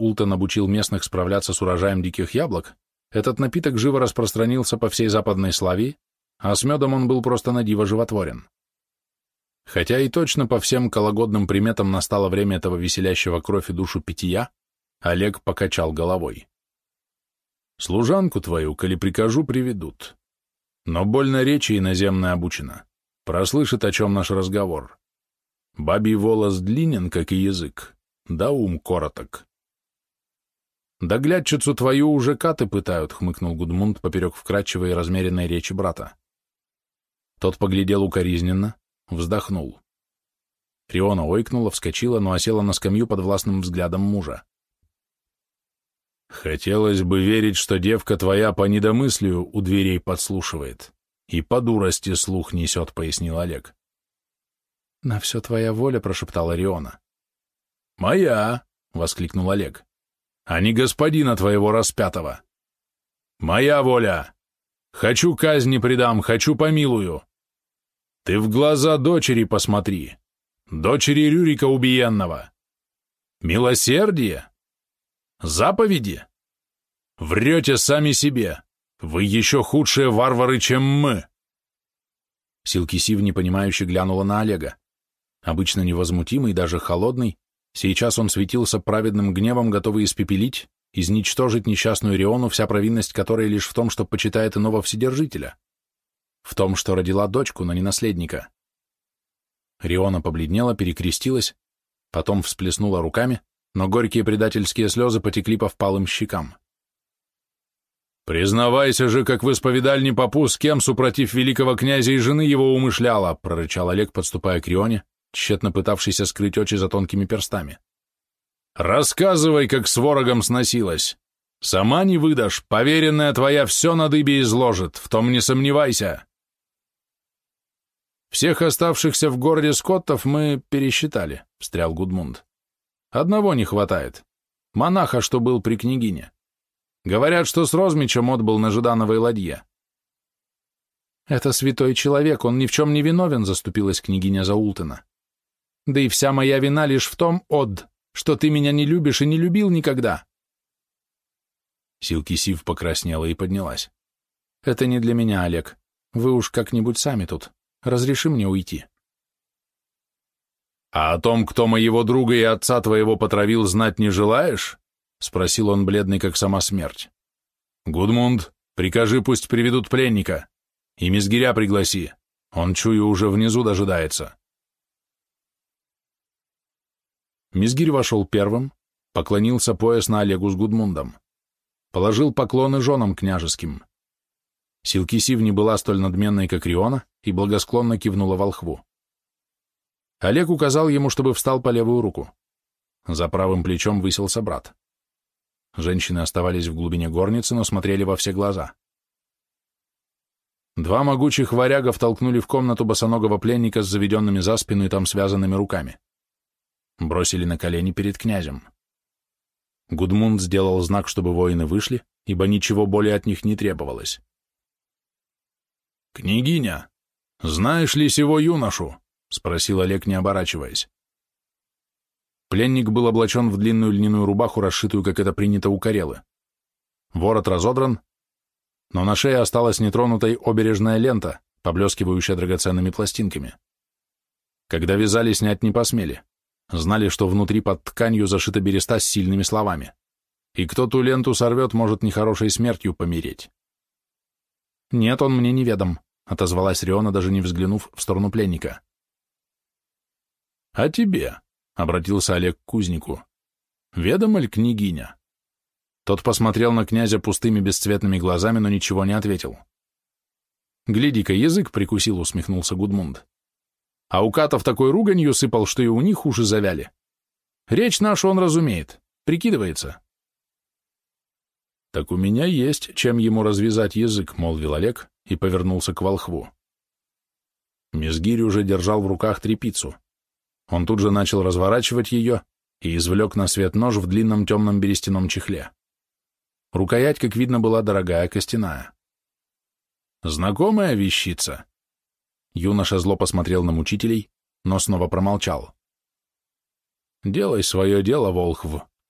Ултон обучил местных справляться с урожаем диких яблок, этот напиток живо распространился по всей Западной Славии, а с медом он был просто на диво животворен. Хотя и точно по всем кологодным приметам настало время этого веселящего кровь и душу питья, Олег покачал головой. «Служанку твою, коли прикажу, приведут. Но больно речи иноземная обучена. Прослышит, о чем наш разговор. Бабий волос длинен, как и язык, да ум короток». «Да глядчицу твою уже каты пытают», — хмыкнул Гудмунд поперек вкрадчивой и размеренной речи брата. Тот поглядел укоризненно, вздохнул. Риона ойкнула, вскочила, но осела на скамью под властным взглядом мужа. «Хотелось бы верить, что девка твоя по недомыслию у дверей подслушивает и по дурости слух несет», — пояснил Олег. «На все твоя воля», — прошептала Риона. «Моя», — воскликнул Олег, — «а не господина твоего распятого. Моя воля. Хочу казни предам, хочу помилую. Ты в глаза дочери посмотри, дочери Рюрика убиенного. Милосердие? Заповеди? Врете сами себе. Вы еще худшие варвары, чем мы». Силкисив непонимающе глянула на Олега. Обычно невозмутимый, даже холодный, сейчас он светился праведным гневом, готовый испепелить, изничтожить несчастную Риону, вся провинность которой лишь в том, что почитает иного Вседержителя. В том, что родила дочку, но не наследника. Риона побледнела, перекрестилась, потом всплеснула руками, но горькие предательские слезы потекли по впалым щекам. «Признавайся же, как в исповедальне попу, с кем, супротив великого князя и жены его умышляла», прорычал Олег, подступая к Рионе, тщетно пытавшийся скрыть очи за тонкими перстами. «Рассказывай, как с ворогом сносилась. Сама не выдашь, поверенная твоя все на дыбе изложит, в том не сомневайся». «Всех оставшихся в городе скоттов мы пересчитали», — встрял Гудмунд. «Одного не хватает. Монаха, что был при княгине. Говорят, что с Розмичем отбыл на Жидановой ладье». «Это святой человек, он ни в чем не виновен», — заступилась княгиня за Ултона. «Да и вся моя вина лишь в том, Одд, что ты меня не любишь и не любил никогда». Силкисив покраснела и поднялась. «Это не для меня, Олег. Вы уж как-нибудь сами тут. Разреши мне уйти». «А о том, кто моего друга и отца твоего потравил, знать не желаешь?» — спросил он, бледный, как сама смерть. «Гудмунд, прикажи, пусть приведут пленника. И Мизгиря пригласи. Он, чую, уже внизу дожидается». Мизгирь вошел первым, поклонился поясно Олегу с Гудмундом. Положил поклоны женам княжеским. Силкисив не была столь надменной, как Риона, и благосклонно кивнула волхву. Олег указал ему, чтобы встал по левую руку. За правым плечом высился брат. Женщины оставались в глубине горницы, но смотрели во все глаза. Два могучих варяга втолкнули в комнату босоногого пленника с заведенными за спину и там связанными руками. Бросили на колени перед князем. Гудмунд сделал знак, чтобы воины вышли, ибо ничего более от них не требовалось. «Княгиня, знаешь ли сего юношу?» — спросил Олег, не оборачиваясь. Пленник был облачен в длинную льняную рубаху, расшитую, как это принято у Карелы. Ворот разодран, но на шее осталась нетронутой обережная лента, поблескивающая драгоценными пластинками. Когда вязали, снять не посмели. Знали, что внутри под тканью зашита береста с сильными словами. И кто ту ленту сорвет, может нехорошей смертью помереть. «Нет, он мне неведом», — отозвалась Риона, даже не взглянув в сторону пленника. «А тебе?» — обратился Олег к кузнику. «Ведома ли княгиня?» Тот посмотрел на князя пустыми бесцветными глазами, но ничего не ответил. «Гляди-ка, язык прикусил», — усмехнулся Гудмунд. «А у катов такой руганью сыпал, что и у них уши завяли. Речь нашу он разумеет, прикидывается». «Так у меня есть, чем ему развязать язык», — молвил Олег и повернулся к волхву. Мизгирь уже держал в руках тряпицу. Он тут же начал разворачивать ее и извлек на свет нож в длинном темном берестяном чехле. Рукоять, как видно, была дорогая, костяная. «Знакомая вещица?» Юноша зло посмотрел на мучителей, но снова промолчал. «Делай свое дело, волхв»,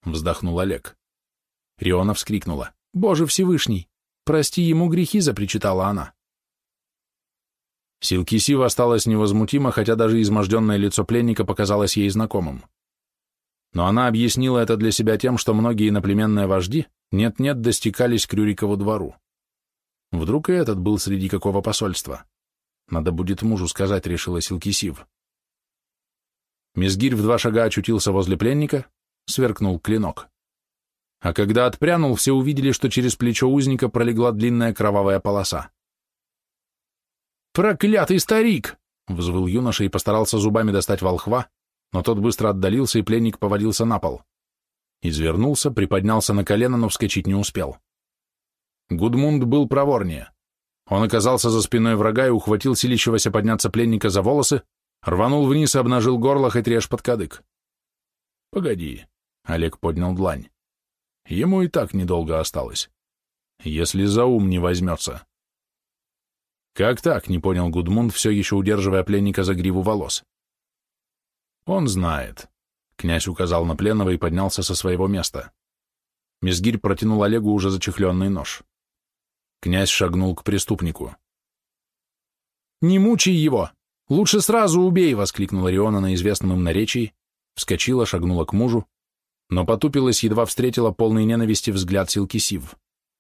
вздохнул Олег. Риона вскрикнула. «Боже Всевышний! Прости ему грехи!» — запричитала она. Силкисива осталась невозмутима, хотя даже изможденное лицо пленника показалось ей знакомым. Но она объяснила это для себя тем, что многие иноплеменные вожди нет-нет достекались к Рюрикову двору. Вдруг и этот был среди какого посольства? Надо будет мужу сказать, решила Силкисив. Мизгирь в 2 шага очутился возле пленника, сверкнул клинок. А когда отпрянул, все увидели, что через плечо узника пролегла длинная кровавая полоса. «Проклятый старик!» — взвыл юноша и постарался зубами достать волхва, но тот быстро отдалился, и пленник повалился на пол. Извернулся, приподнялся на колено, но вскочить не успел. Гудмунд был проворнее. Он оказался за спиной врага и ухватил силящегося подняться пленника за волосы, рванул вниз и обнажил горло, хоть режь под кадык. «Погоди», — Олег поднял длань. «Ему и так недолго осталось. Если за ум не возьмется». «Как так?» — не понял Гудмунд, все еще удерживая пленника за гриву волос. «Он знает», — князь указал на пленного и поднялся со своего места. Мизгирь протянул Олегу уже зачехленный нож. Князь шагнул к преступнику. «Не мучай его! Лучше сразу убей!» — воскликнула Риона на известном им наречии, вскочила, шагнула к мужу, но потупилась, едва встретила полный ненависти взгляд Силкисив.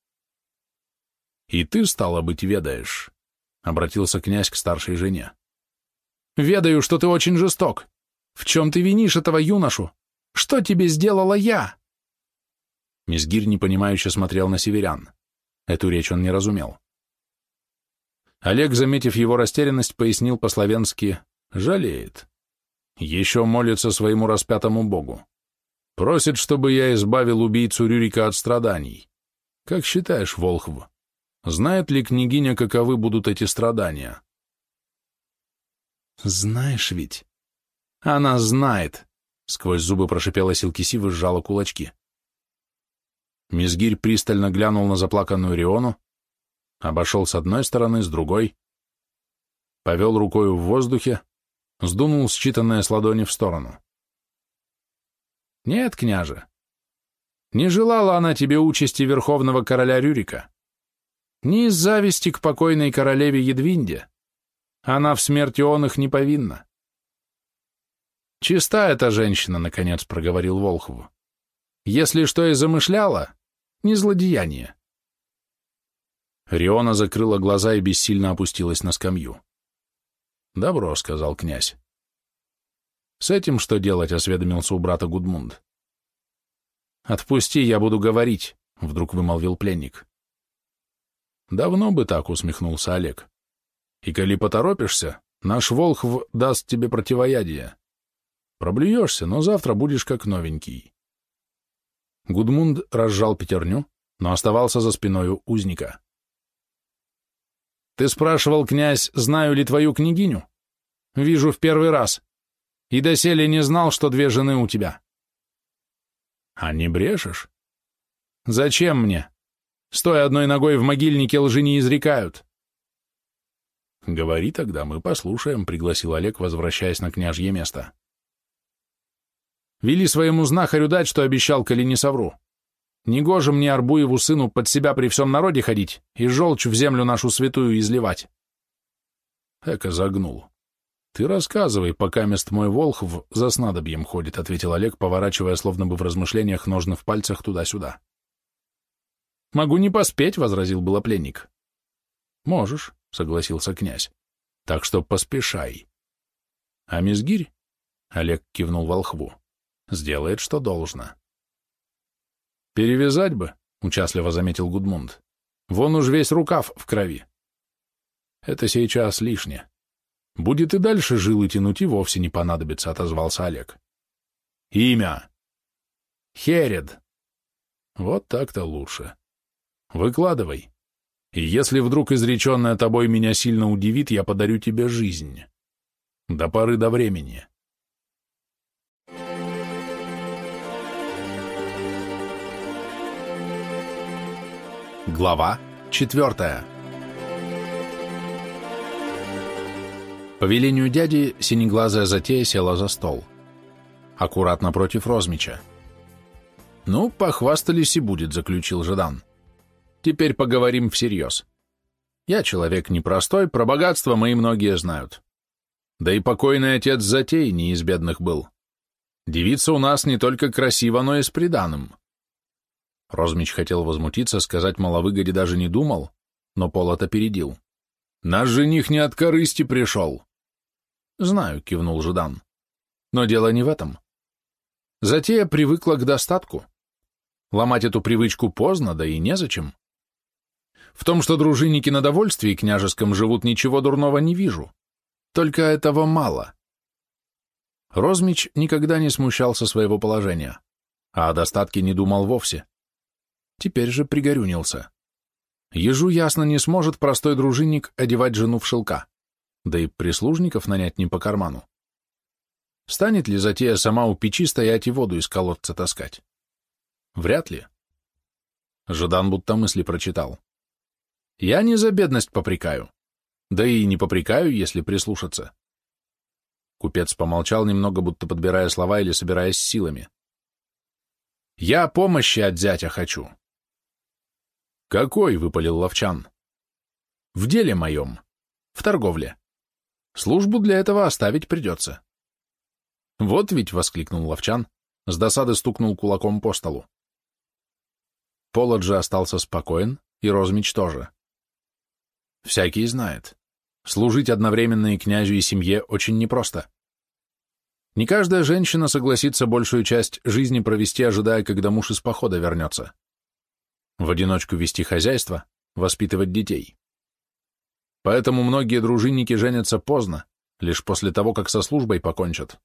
«И ты, стало быть, ведаешь», — обратился князь к старшей жене. «Ведаю, что ты очень жесток. В чем ты винишь этого юношу? Что тебе сделала я?» Мизгирь непонимающе смотрел на северян. Эту речь он не разумел. Олег, заметив его растерянность, пояснил по-словенски: «Жалеет. Еще молится своему распятому богу. Просит, чтобы я избавил убийцу Рюрика от страданий. Как считаешь, Волхв, знает ли княгиня, каковы будут эти страдания?» «Знаешь ведь...» «Она знает», — сквозь зубы прошипела Силкисив и сжала кулачки. Мизгирь пристально глянул на заплаканную Риону, обошел с одной стороны, с другой, повел рукою в воздухе, сдунул считанное с ладони в сторону. «Нет, княже, не желала она тебе участи верховного короля Рюрика. Не из зависти к покойной королеве Едвинде. Она в смерти он их не повинна». «Чиста эта женщина», — наконец проговорил Волхв. «Если что и замышляла, не злодеяние». Риона закрыла глаза и бессильно опустилась на скамью. «Добро», — сказал князь. «С этим что делать?» — осведомился у брата Гудмунд. «Отпусти, я буду говорить», — вдруг вымолвил пленник. «Давно бы так», — усмехнулся Олег. «И коли поторопишься, наш Волхв даст тебе противоядие. Проблюешься, но завтра будешь как новенький». Гудмунд разжал пятерню, но оставался за спиною узника. «Ты спрашивал, князь, знаю ли твою княгиню? Вижу в первый раз. И доселе не знал, что 2 жены у тебя». «А не брешешь?» «Зачем мне? Стоя одной ногой в могильнике, лжи не изрекают». «Говори тогда, мы послушаем», — пригласил Олег, возвращаясь на княжье место. «Вели своему знахарю дать, что обещал, коли не совру. Негоже мне, Арбуеву сыну, под себя при всем народе ходить и желчь в землю нашу святую изливать». «Эка загнул. Ты рассказывай, пока мест мой Волхв за снадобьем ходит», — ответил Олег, поворачивая, словно бы в размышлениях, ножны в пальцах туда-сюда. «Могу не поспеть», — возразил было пленник. «Можешь», — согласился князь. «Так что поспешай». «А Мизгирь?» — Олег кивнул Волхву. «Сделает, что должно». «Перевязать бы», — участливо заметил Гудмунд. «Вон уж весь рукав в крови». «Это сейчас лишнее. Будет и дальше жилы тянуть, и вовсе не понадобится», — отозвался Олег. «Имя?» «Херед». «Вот так-то лучше. Выкладывай. И если вдруг изреченное тобой меня сильно удивит, я подарю тебе жизнь. До поры до времени». Глава 4. По велению дяди синеглазая затея села за стол. Аккуратно против Розмича. Ну, похвастались и будет, заключил Жадан. Теперь поговорим всерьез. Я человек непростой, про богатство мои многие знают. Да и покойный отец Затей не из бедных был. Девица у нас не только красива, но и с приданым. Розмич хотел возмутиться, сказать мол, о выгоде даже не думал, но Полот опередил. Наш жених не от корысти пришел. Знаю, кивнул Жадан. Но дело не в этом. Затея привыкла к достатку. Ломать эту привычку поздно, да и незачем. В том, что дружинники на довольствии княжеском живут, ничего дурного не вижу. Только этого мало. Розмич никогда не смущался своего положения, а о достатке не думал вовсе. Теперь же пригорюнился. Ежу ясно не сможет простой дружинник одевать жену в шелка, да и прислужников нанять не по карману. Станет ли затея сама у печи стоять и воду из колодца таскать? Вряд ли. Жадан будто мысли прочитал. Я не за бедность попрекаю, да и не попрекаю, если прислушаться. Купец помолчал немного, будто подбирая слова или собираясь с силами. Я помощи от зятя хочу. Какой, выпалил Ловчан. В деле моем, в торговле. Службу для этого оставить придется. Вот ведь, воскликнул Ловчан, с досады стукнул кулаком по столу. Полот же остался спокоен, и Розмич тоже. Всякий знает. Служить одновременно и князю, и семье очень непросто. Не каждая женщина согласится большую часть жизни провести, ожидая, когда муж из похода вернется. В одиночку вести хозяйство, воспитывать детей. Поэтому многие дружинники женятся поздно, лишь после того, как со службой покончат.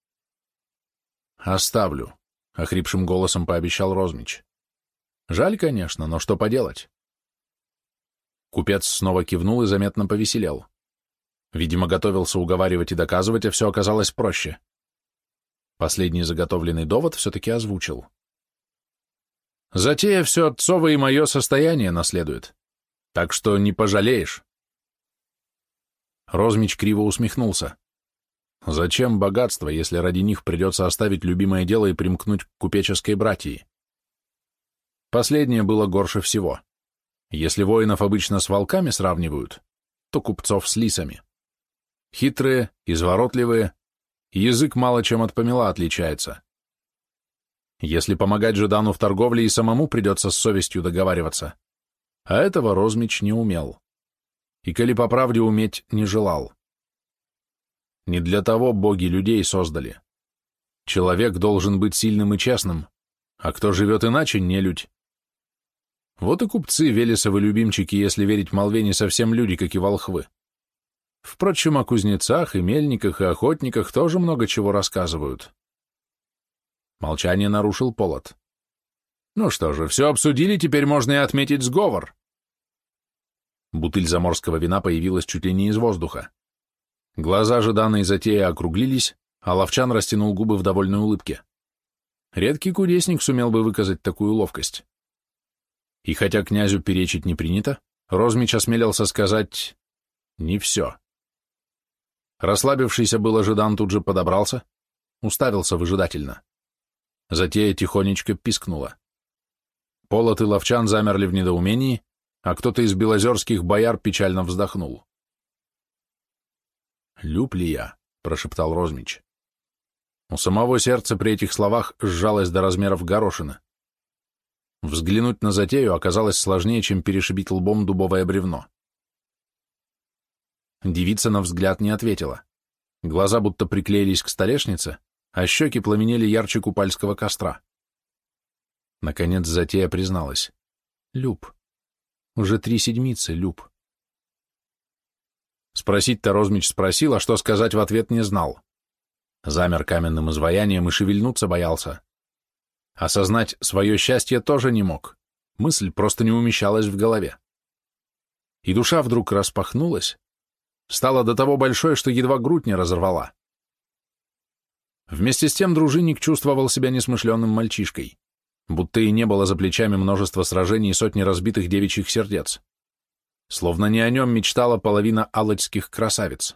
«Оставлю», — охрипшим голосом пообещал Розмич. «Жаль, конечно, но что поделать?» Купец снова кивнул и заметно повеселел. Видимо, готовился уговаривать и доказывать, а все оказалось проще. Последний заготовленный довод все-таки озвучил. «Затея все отцово и мое состояние наследует, так что не пожалеешь». Розмич криво усмехнулся. «Зачем богатство, если ради них придется оставить любимое дело и примкнуть к купеческой братии?» Последнее было горше всего. Если воинов обычно с волками сравнивают, то купцов с лисами. Хитрые, изворотливые, язык мало чем от помела отличается. Если помогать Жадану в торговле, и самому придется с совестью договариваться. А этого Розмич не умел. И, коли по правде, уметь не желал. Не для того боги людей создали. Человек должен быть сильным и честным, а кто живет иначе, нелюдь. Вот и купцы, Велесовы любимчики, если верить молве, не совсем люди, как и волхвы. Впрочем, о кузнецах и мельниках и охотниках тоже много чего рассказывают. Молчание нарушил Полот. Ну что же, все обсудили, теперь можно и отметить сговор. Бутыль заморского вина появилась чуть ли не из воздуха. Глаза Жадана и Затея округлились, а Ловчан растянул губы в довольной улыбке. Редкий кудесник сумел бы выказать такую ловкость. И хотя князю перечить не принято, Розмич осмелился сказать не все. Расслабившийся был Жадан тут же подобрался, уставился выжидательно. Затея тихонечко пискнула. Полот и Ловчан замерли в недоумении, а кто-то из белозерских бояр печально вздохнул. «Люб ли я?» — прошептал Розмич. У самого сердца при этих словах сжалось до размеров горошины. Взглянуть на затею оказалось сложнее, чем перешибить лбом дубовое бревно. Девица на взгляд не ответила. Глаза будто приклеились к столешнице, а щеки пламенели ярче купальского костра. Наконец затея призналась. «Люб. Уже 3 седмицы, Люб». Спросить-то Розмич спросил, а что сказать в ответ не знал. Замер каменным изваянием и шевельнуться боялся. Осознать свое счастье тоже не мог. Мысль просто не умещалась в голове. И душа вдруг распахнулась, стала до того большой, что едва грудь не разорвала. Вместе с тем дружинник чувствовал себя несмышленным мальчишкой, будто и не было за плечами множества сражений и сотни разбитых девичьих сердец. Словно не о нем мечтала половина алочских красавиц.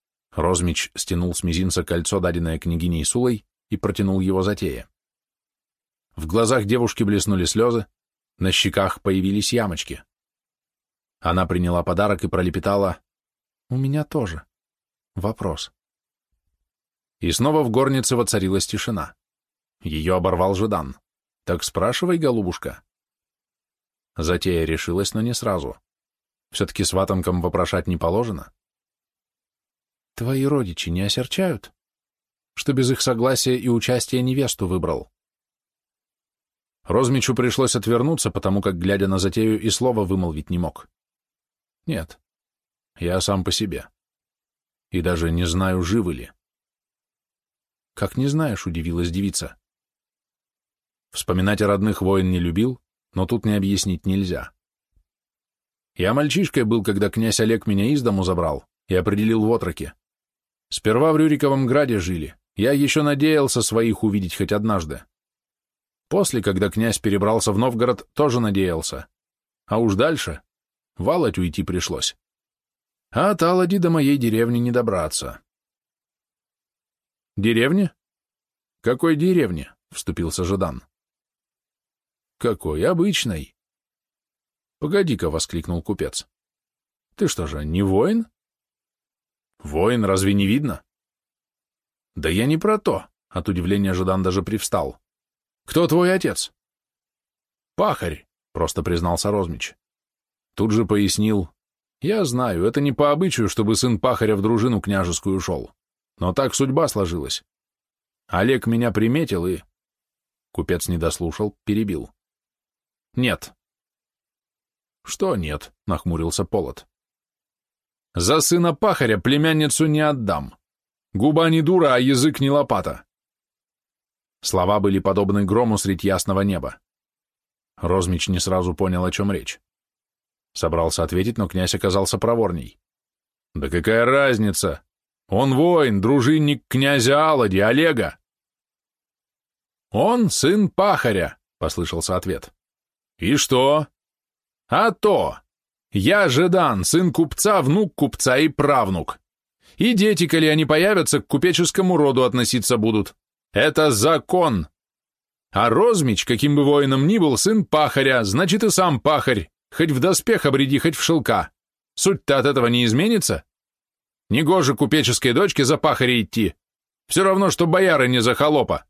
Розмич стянул с мизинца кольцо, даденное княгиней Сулой, и протянул его затее. В глазах девушки блеснули слезы, на щеках появились ямочки. Она приняла подарок и пролепетала: «У меня тоже. Вопрос». И снова в горнице воцарилась тишина. Ее оборвал Ждан. «Так спрашивай, голубушка». Затея решилась, но не сразу. Все-таки сватанкам вопрошать не положено. «Твои родичи не осерчают, что без их согласия и участия невесту выбрал?» Розмичу пришлось отвернуться, потому как, глядя на затею, и слова вымолвить не мог. «Нет, я сам по себе. И даже не знаю, живы ли». «Как не знаешь?» — удивилась девица. Вспоминать о родных воин не любил, но тут не объяснить нельзя. Я мальчишкой был, когда князь Олег меня из дому забрал и определил в отроки. Сперва в Рюриковом граде жили, я еще надеялся своих увидеть хоть однажды. После, когда князь перебрался в Новгород, тоже надеялся. А уж дальше в Алать уйти пришлось. А от Алади до моей деревни не добраться. «Деревня? Какой деревни?» — вступился Ждан. «Какой? Обычной». «Погоди-ка», — воскликнул купец. «Ты что же, не воин?» «Воин, разве не видно?» «Да я не про то», — от удивления Ждан даже привстал. «Кто твой отец?» «Пахарь», — просто признался Розмич. Тут же пояснил: «Я знаю, это не по обычаю, чтобы сын пахаря в дружину княжескую шел, но так судьба сложилась. Олег меня приметил и...» Купец не дослушал, перебил. «Нет». «Что нет?» — нахмурился Полот. «За сына пахаря племянницу не отдам. Губа не дура, а язык не лопата». Слова были подобны грому средь ясного неба. Розмич не сразу понял, о чем речь. Собрался ответить, но князь оказался проворней. «Да какая разница? Он воин, дружинник князя Алади, Олега». «Он сын пахаря», — послышался ответ. «И что?» «А то! Я Ждан, сын купца, внук купца и правнук. И дети, коли они появятся, к купеческому роду относиться будут. Это закон. А Розмич, каким бы воином ни был, сын пахаря, значит и сам пахарь, хоть в доспех обреди, хоть в шелка. Суть-то от этого не изменится. Негоже купеческой дочке за пахаря идти. Все равно, что бояры не за холопа».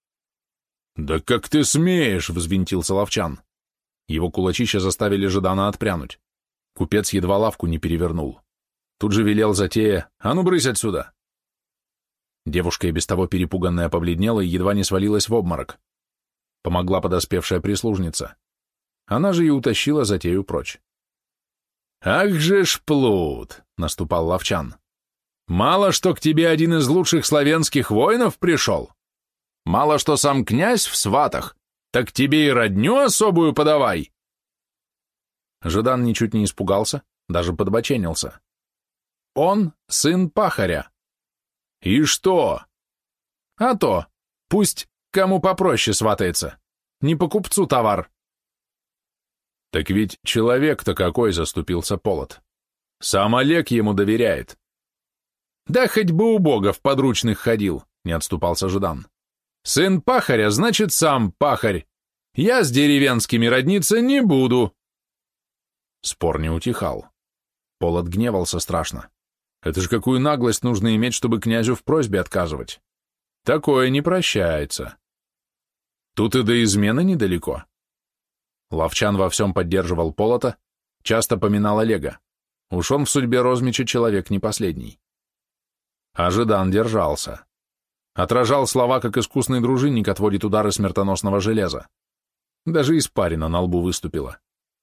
«Да как ты смеешь!» — взвинтился Ловчан. Его кулачища заставили Ждана отпрянуть. Купец едва лавку не перевернул. Тут же велел затея: «А ну, брысь отсюда!» Девушка, и без того перепуганная, побледнела и едва не свалилась в обморок. Помогла подоспевшая прислужница. Она же и утащила затею прочь. «Ах же ж плут!» — наступал Ловчан. «Мало что к тебе один из лучших славянских воинов пришел? Мало что сам князь в сватах, так тебе и родню особую подавай!» Ждан ничуть не испугался, даже подбоченился. «Он сын пахаря». «И что?» «А то, пусть кому попроще сватается, не по купцу товар». «Так ведь человек-то какой!» — заступился Полот. «Сам Олег ему доверяет». «Да хоть бы у бога в подручных ходил», — не отступался Ждан. «Сын пахаря, значит, сам пахарь. Я с деревенскими родниться не буду». Спор не утихал. Полот гневался страшно. Это ж какую наглость нужно иметь, чтобы князю в просьбе отказывать. Такое не прощается. Тут и до измены недалеко. Ловчан во всем поддерживал Полота, часто поминал Олега. Уж он в судьбе Розмича человек не последний. А Ждан держался. Отражал слова, как искусный дружинник отводит удары смертоносного железа. Даже испарина на лбу выступила.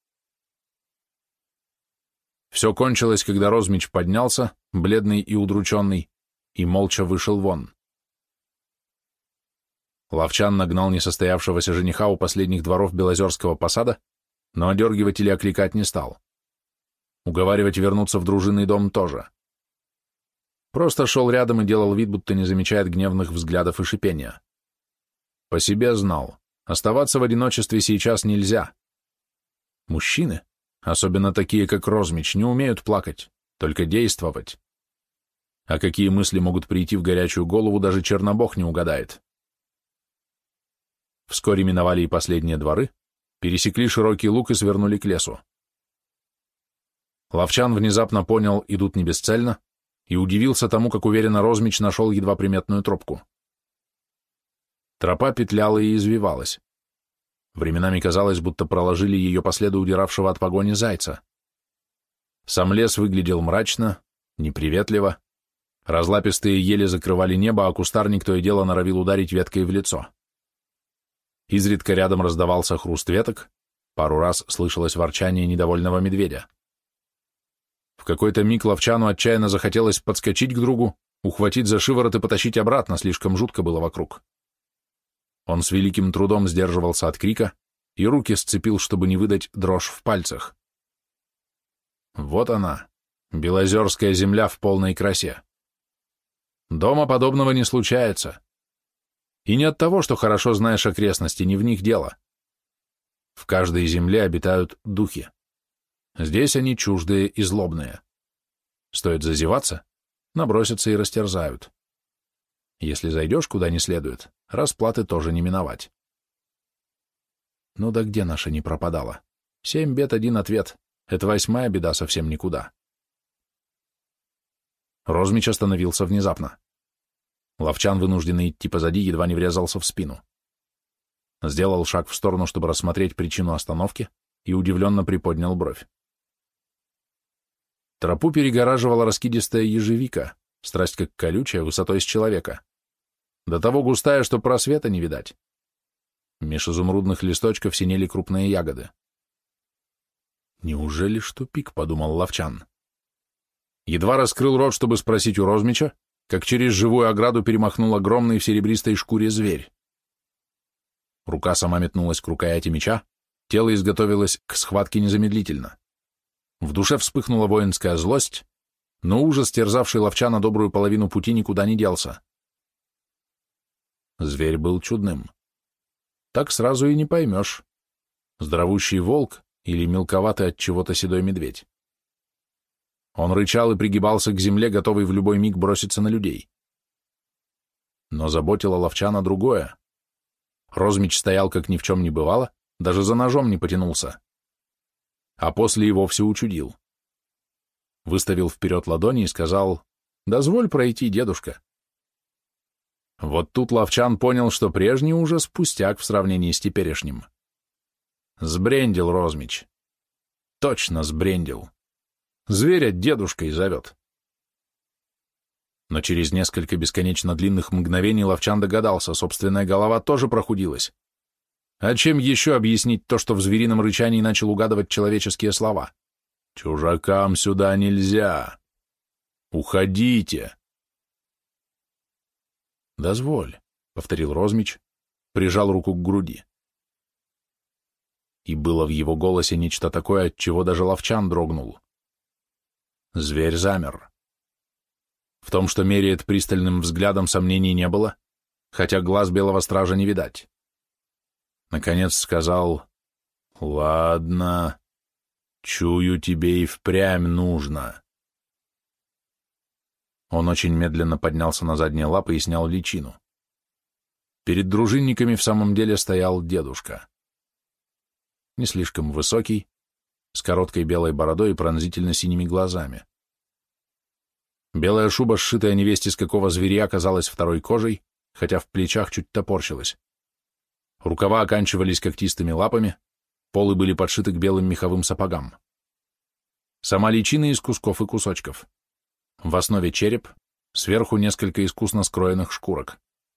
Все кончилось, когда Розмич поднялся, бледный и удрученный, и молча вышел вон. Ловчан нагнал несостоявшегося жениха у последних дворов Белозерского посада, но одергивать или окликать не стал. Уговаривать вернуться в дружинный дом тоже. Просто шел рядом и делал вид, будто не замечает гневных взглядов и шипения. По себе знал, оставаться в одиночестве сейчас нельзя. Мужчины, особенно такие, как Розмич, не умеют плакать, только действовать. А какие мысли могут прийти в горячую голову, даже Чернобог не угадает. Вскоре миновали и последние дворы, пересекли широкий луг и свернули к лесу. Ловчан внезапно понял, идут не бесцельно, и удивился тому, как уверенно Розмич нашел едва приметную тропку. Тропа петляла и извивалась. Временами казалось, будто проложили ее по следу удиравшего от погони зайца. Сам лес выглядел мрачно, неприветливо. Разлапистые ели закрывали небо, а кустарник то и дело норовил ударить веткой в лицо. Изредка рядом раздавался хруст веток, пару раз слышалось ворчание недовольного медведя. В какой-то миг Ловчану отчаянно захотелось подскочить к другу, ухватить за шиворот и потащить обратно, слишком жутко было вокруг. Он с великим трудом сдерживался от крика и руки сцепил, чтобы не выдать дрожь в пальцах. Вот она, Белозерская земля в полной красе. Дома подобного не случается. И не от того, что хорошо знаешь окрестности, не в них дело. В каждой земле обитают духи. Здесь они чуждые и злобные. Стоит зазеваться, набросятся и растерзают. Если зайдешь куда не следует, расплаты тоже не миновать. Ну да где наша не пропадала? 7 бед, 1 ответ. Это 8-я беда совсем никуда. Розмич остановился внезапно. Ловчан, вынужденный идти позади, едва не врезался в спину. Сделал шаг в сторону, чтобы рассмотреть причину остановки, и удивленно приподнял бровь. Тропу перегораживала раскидистая ежевика, страсть как колючая, высотой с человека. До того густая, что просвета не видать. Меж изумрудных листочков синели крупные ягоды. «Неужели ж тупик?» — подумал Ловчан. Едва раскрыл рот, чтобы спросить у Розмича, как через живую ограду перемахнул огромный в серебристой шкуре зверь. Рука сама метнулась к рукояти меча, тело изготовилось к схватке незамедлительно. В душе вспыхнула воинская злость, но ужас, терзавший Ловчана добрую половину пути, никуда не делся. Зверь был чудным. Так сразу и не поймешь, здоровущий волк или мелковатый от чего-то седой медведь. Он рычал и пригибался к земле, готовый в любой миг броситься на людей. Но заботило Ловчана другое. Розмич стоял, как ни в чем не бывало, даже за ножом не потянулся. А после и вовсе учудил. Выставил вперед ладони и сказал: «Дозволь пройти, дедушка». Вот тут Ловчан понял, что прежний ужас пустяк в сравнении с теперешним. Сбрендил Розмич. Точно сбрендил. Зверя дедушкой зовет. Но через несколько бесконечно длинных мгновений Ловчан догадался, собственная голова тоже прохудилась. А чем еще объяснить то, что в зверином рычании начал угадывать человеческие слова? «Чужакам сюда нельзя! Уходите!» «Дозволь», — повторил Розмич, прижал руку к груди. И было в его голосе нечто такое, от чего даже Ловчан дрогнул. Зверь замер. В том, что меряет пристальным взглядом, сомнений не было, хотя глаз белого стража не видать. Наконец сказал: «Ладно, чую, тебе и впрямь нужно». Он очень медленно поднялся на задние лапы и снял личину. Перед дружинниками в самом деле стоял дедушка. Не слишком высокий, с короткой белой бородой и пронзительно-синими глазами. Белая шуба, сшитая невесть из какого зверя, оказалась второй кожей, хотя в плечах чуть топорщилась. Рукава оканчивались когтистыми лапами, полы были подшиты к белым меховым сапогам. Сама личина из кусков и кусочков. В основе череп, сверху несколько искусно скроенных шкурок.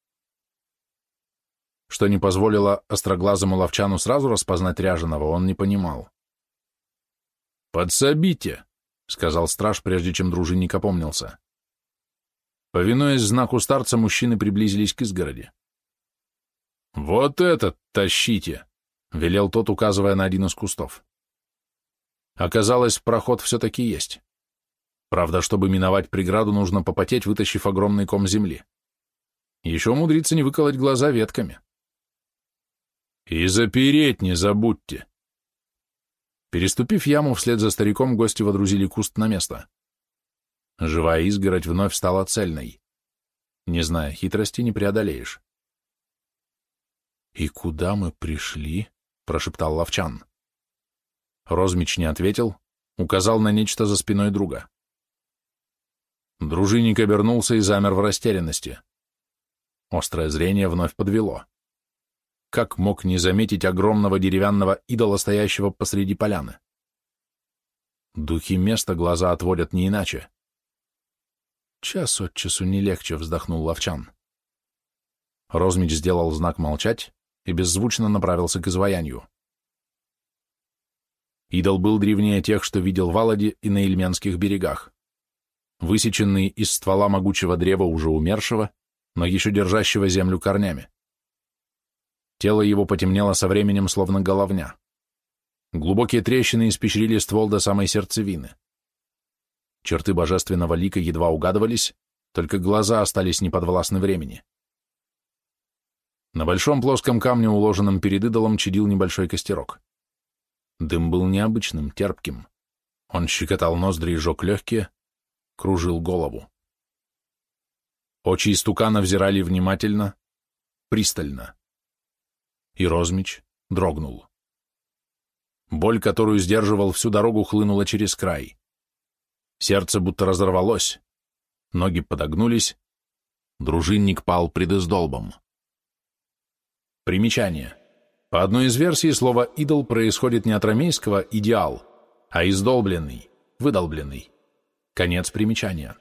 Что не позволило остроглазому Ловчану сразу распознать ряженого, он не понимал. «Подсобите», — сказал страж, прежде чем дружинник опомнился. Повинуясь знаку старца, мужчины приблизились к изгороди. «Вот этот тащите», — велел тот, указывая на один из кустов. Оказалось, проход все-таки есть. Правда, чтобы миновать преграду, нужно попотеть, вытащив огромный ком земли. Еще умудриться не выколоть глаза ветками. «И запереть не забудьте». Переступив яму, вслед за стариком гости водрузили куст на место. Живая изгородь вновь стала цельной. Не зная хитрости, не преодолеешь. «И куда мы пришли?» — прошептал Лавчан. Розмич не ответил, указал на нечто за спиной друга. Дружинник обернулся и замер в растерянности. Острое зрение вновь подвело. Как мог не заметить огромного деревянного идола, стоящего посреди поляны? Духи места глаза отводят не иначе. «Час от часу не легче», — вздохнул Лавчан. Розмич сделал знак молчать и беззвучно направился к изваянию. Идол был древнее тех, что видел в Аладе и на Ильменских берегах, высеченный из ствола могучего древа уже умершего, но еще держащего землю корнями. Тело его потемнело со временем, словно головня. Глубокие трещины испещрили ствол до самой сердцевины. Черты божественного лика едва угадывались, только глаза остались неподвластны времени. На большом плоском камне, уложенном перед идолом, чадил небольшой костерок. Дым был необычным, терпким. Он щекотал ноздри и жег легкие, кружил голову. Очи истукана взирали внимательно, пристально. И Розмич дрогнул. Боль, которую сдерживал всю дорогу, хлынула через край. Сердце будто разорвалось, ноги подогнулись, дружинник пал пред издолбом. Примечание. По одной из версий, слово «идол» происходит не от ромейского «идеал», а «издолбленный», «выдолбленный». Конец примечания.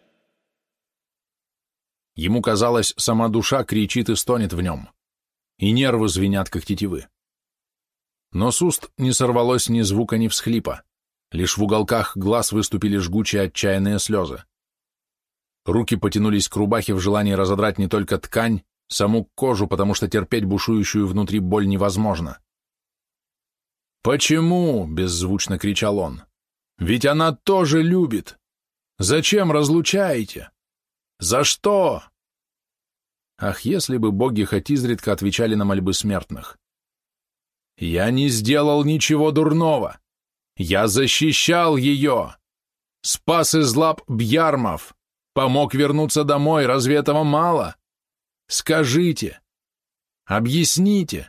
Ему казалось, сама душа кричит и стонет в нем, и нервы звенят, как тетивы. Но с уст не сорвалось ни звука, ни всхлипа, лишь в уголках глаз выступили жгучие отчаянные слезы. Руки потянулись к рубахе в желании разодрать не только ткань, саму кожу, потому что терпеть бушующую внутри боль невозможно. «Почему?» — беззвучно кричал он. «Ведь она тоже любит! Зачем разлучаете? За что?» Ах, если бы боги хоть изредка отвечали на мольбы смертных. «Я не сделал ничего дурного! Я защищал ее! Спас из лап бьярмов! Помог вернуться домой! Разве этого мало? Скажите! Объясните!»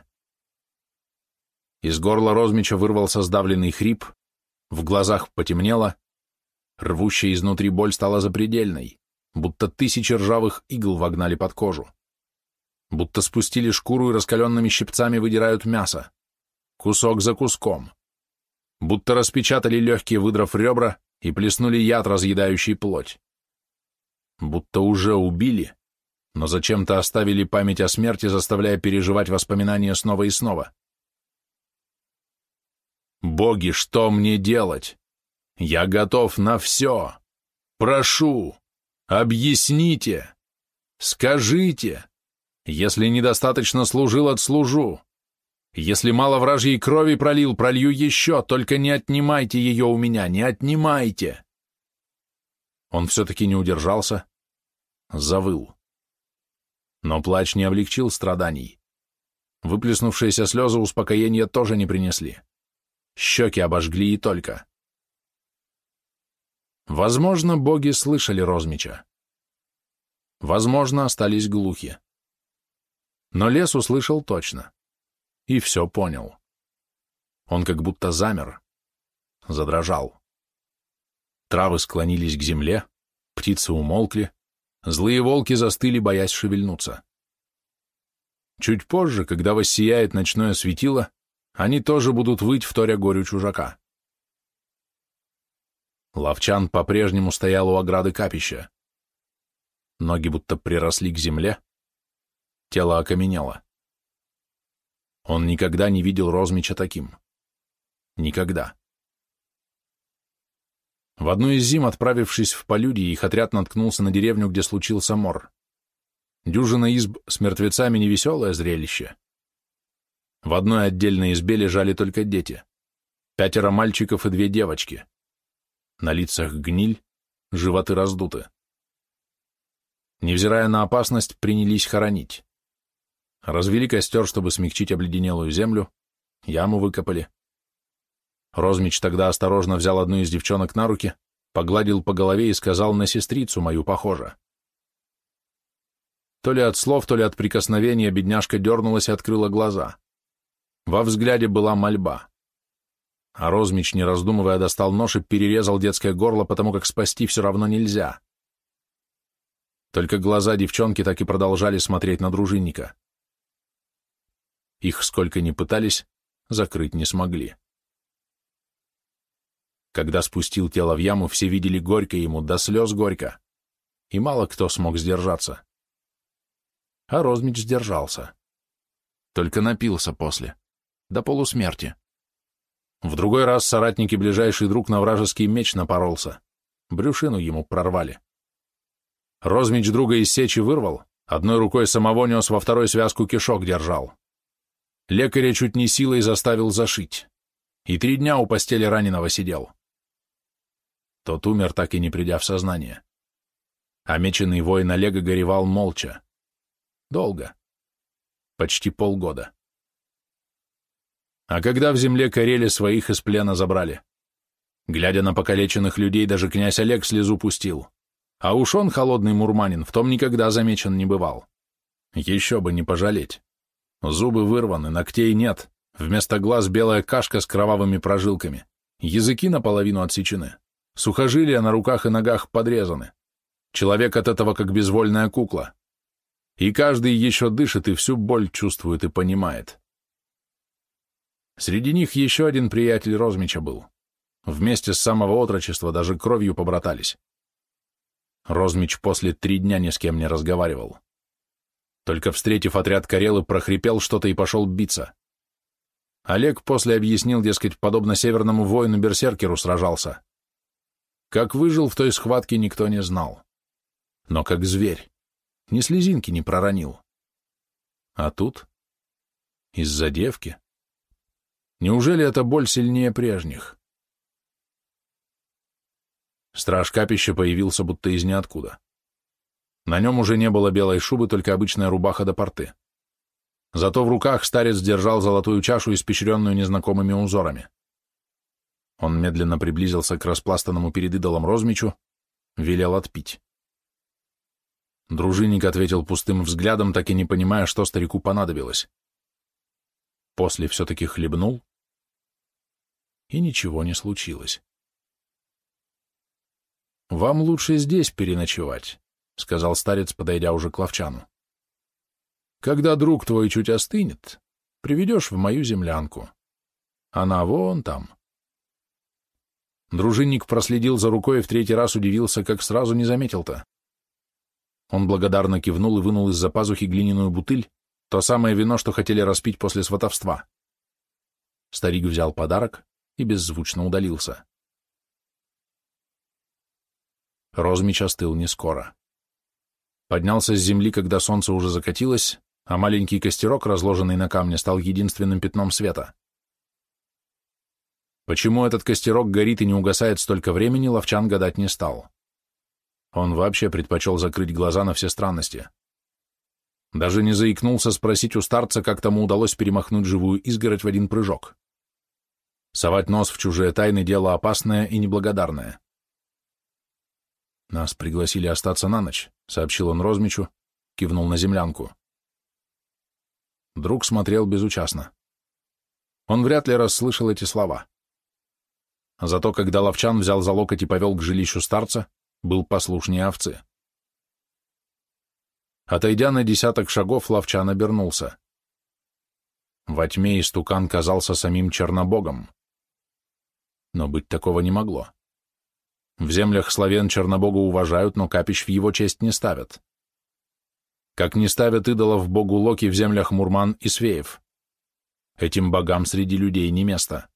Из горла Розмича вырвался сдавленный хрип, в глазах потемнело, рвущая изнутри боль стала запредельной, будто тысячи ржавых игл вогнали под кожу, будто спустили шкуру и раскаленными щипцами выдирают мясо, кусок за куском, будто распечатали легкие, выдрав ребра, и плеснули яд, разъедающий плоть, будто уже убили, но зачем-то оставили память о смерти, заставляя переживать воспоминания снова и снова. «Боги, что мне делать? Я готов на все. Прошу, объясните, скажите. Если недостаточно служил, отслужу. Если мало вражьей крови пролил, пролью еще, только не отнимайте ее у меня, не отнимайте!» Он все-таки не удержался, завыл. Но плач не облегчил страданий. Выплеснувшиеся слезы успокоения тоже не принесли. Щеки обожгли и только. Возможно, боги слышали Розмича. Возможно, остались глухи. Но лес услышал точно. И все понял. Он как будто замер, задрожал. Травы склонились к земле, птицы умолкли, злые волки застыли, боясь шевельнуться. Чуть позже, когда воссияет ночное светило, они тоже будут выть, вторя горю чужака. Лавчан по-прежнему стоял у ограды капища. Ноги будто приросли к земле, тело окаменело. Он никогда не видел Розмича таким. Никогда. В одну из зим, отправившись в полюдье, их отряд наткнулся на деревню, где случился мор. Дюжина изб с мертвецами — невеселое зрелище. В одной отдельной избе лежали только дети. 5 мальчиков и 2 девочки. На лицах гниль, животы раздуты. Невзирая на опасность, принялись хоронить. Развели костер, чтобы смягчить обледенелую землю, яму выкопали. Розмич тогда осторожно взял одну из девчонок на руки, погладил по голове и сказал: «На сестрицу мою похожа». То ли от слов, то ли от прикосновения бедняжка дернулась и открыла глаза. Во взгляде была мольба. А Розмич, не раздумывая, достал нож и перерезал детское горло, потому как спасти все равно нельзя. Только глаза девчонки так и продолжали смотреть на дружинника. Их сколько ни пытались, закрыть не смогли. Когда спустил тело в яму, все видели горько ему, до слез горько, и мало кто смог сдержаться. А Розмич сдержался. Только напился после, до полусмерти. В другой раз соратник и ближайший друг на вражеский меч напоролся, брюшину ему прорвали. Розмич друга из сечи вырвал, одной рукой самого нес, во второй связку кишок держал. Лекаря чуть не силой заставил зашить, и 3 дня у постели раненого сидел. Тот умер, так и не придя в сознание. А меченый воин Олега горевал молча. Долго. Почти полгода. А когда в земле Карели своих из плена забрали? Глядя на покалеченных людей, даже князь Олег слезу пустил. А уж он, холодный мурманин, в том никогда замечен не бывал. Еще бы не пожалеть. Зубы вырваны, ногтей нет, вместо глаз белая кашка с кровавыми прожилками, языки наполовину отсечены, сухожилия на руках и ногах подрезаны. Человек от этого как безвольная кукла. И каждый еще дышит и всю боль чувствует и понимает. Среди них еще один приятель Розмича был. Вместе с самого отрочества даже кровью побратались. Розмич после 3 дня ни с кем не разговаривал. Только встретив отряд Карелы, прохрипел что-то и пошел биться. Олег после объяснил, дескать, подобно северному воину-берсеркеру сражался. Как выжил в той схватке, никто не знал. Но как зверь, ни слезинки не проронил. А тут? Из-за девки? Неужели эта боль сильнее прежних? Страж капища появился будто из ниоткуда. На нем уже не было белой шубы, только обычная рубаха до порты. Зато в руках старец держал золотую чашу, испещренную незнакомыми узорами. Он медленно приблизился к распластанному перед идолом Розмичу, велел отпить. Дружинник ответил пустым взглядом, так и не понимая, что старику понадобилось. После все-таки хлебнул, и ничего не случилось. «Вам лучше здесь переночевать», — сказал старец, подойдя уже к Ловчану. «Когда друг твой чуть остынет, приведешь в мою землянку. Она вон там». Дружинник проследил за рукой и в 3-й раз удивился, как сразу не заметил-то. Он благодарно кивнул и вынул из-за пазухи глиняную бутыль, то самое вино, что хотели распить после сватовства. Старик взял подарок и беззвучно удалился. Розмич остыл не скоро. Поднялся с земли, когда солнце уже закатилось, а маленький костерок, разложенный на камне, стал единственным пятном света. Почему этот костерок горит и не угасает столько времени, Ловчан гадать не стал. Он вообще предпочел закрыть глаза на все странности. Даже не заикнулся спросить у старца, как тому удалось перемахнуть живую изгородь в 1 прыжок. Совать нос в чужие тайны — дело опасное и неблагодарное. «Нас пригласили остаться на ночь», — сообщил он Розмичу, кивнул на землянку. Друг смотрел безучастно. Он вряд ли расслышал эти слова. Зато когда Ловчан взял за локоть и повел к жилищу старца, был послушнее овцы. Отойдя на 10 шагов, Ловчан обернулся. Во тьме истукан казался самим Чернобогом. Но быть такого не могло. В землях славян Чернобога уважают, но капищ в его честь не ставят. Как не ставят идолов богу Локи в землях Мурман и Свеев. Этим богам среди людей не место.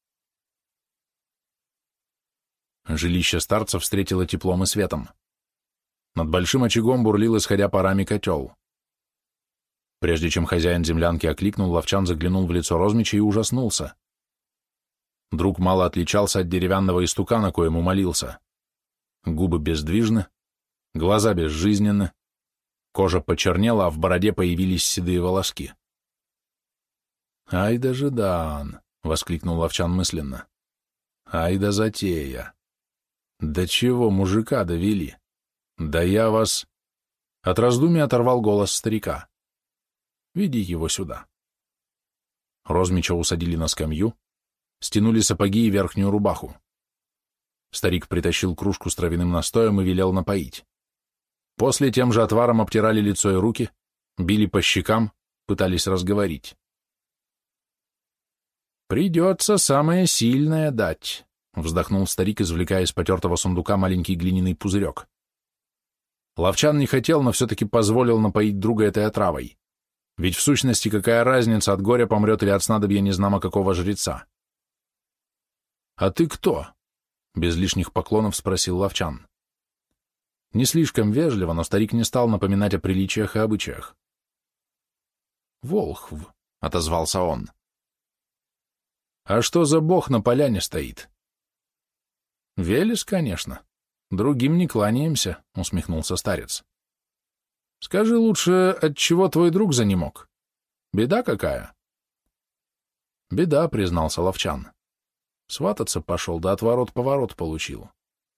Жилище старца встретило теплом и светом. Над большим очагом бурлил, исходя парами, котел. Прежде чем хозяин землянки окликнул, Ловчан заглянул в лицо Розмича и ужаснулся. Друг мало отличался от деревянного истукана, коему молился. Губы бездвижны, глаза безжизненны, кожа почернела, а в бороде появились седые волоски. «Ай да Жидан!» — воскликнул Ловчан мысленно. «Ай да затея! До чего мужика довели? Да я вас...» От раздумий оторвал голос старика. «Веди его сюда». Розмича усадили на скамью, стянули сапоги и верхнюю рубаху. Старик притащил кружку с травяным настоем и велел напоить. После тем же отваром обтирали лицо и руки, били по щекам, пытались разговорить. «Придется самое сильное дать», — вздохнул старик, извлекая из потертого сундука маленький глиняный пузырек. Ловчан не хотел, но все-таки позволил напоить друга этой отравой. Ведь в сущности какая разница, от горя помрет или от снадобья незнамо какого жреца? «А ты кто?» — без лишних поклонов спросил Ловчан. Не слишком вежливо, но старик не стал напоминать о приличиях и обычаях. «Волхв», — отозвался он. «А что за бог на поляне стоит?» «Велес, конечно. Другим не кланяемся», — усмехнулся старец. «Скажи лучше, отчего твой друг занемог? Беда какая?» «Беда», — признался Ловчан. «Свататься пошел, да отворот-поворот получил».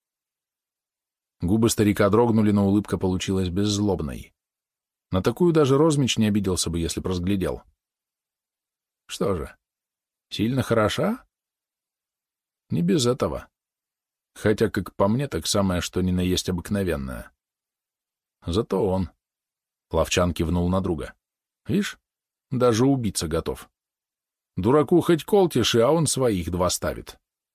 Губы старика дрогнули, но улыбка получилась беззлобной. На такую даже Розмич не обиделся бы, если б разглядел. «Что же, сильно хороша?» «Не без этого. Хотя, как по мне, так самое, что ни на есть обыкновенное. Зато он...» Ловчан кивнул на друга. «Вишь, даже убиться готов. Дураку хоть кол тиши, а он своих два ставит».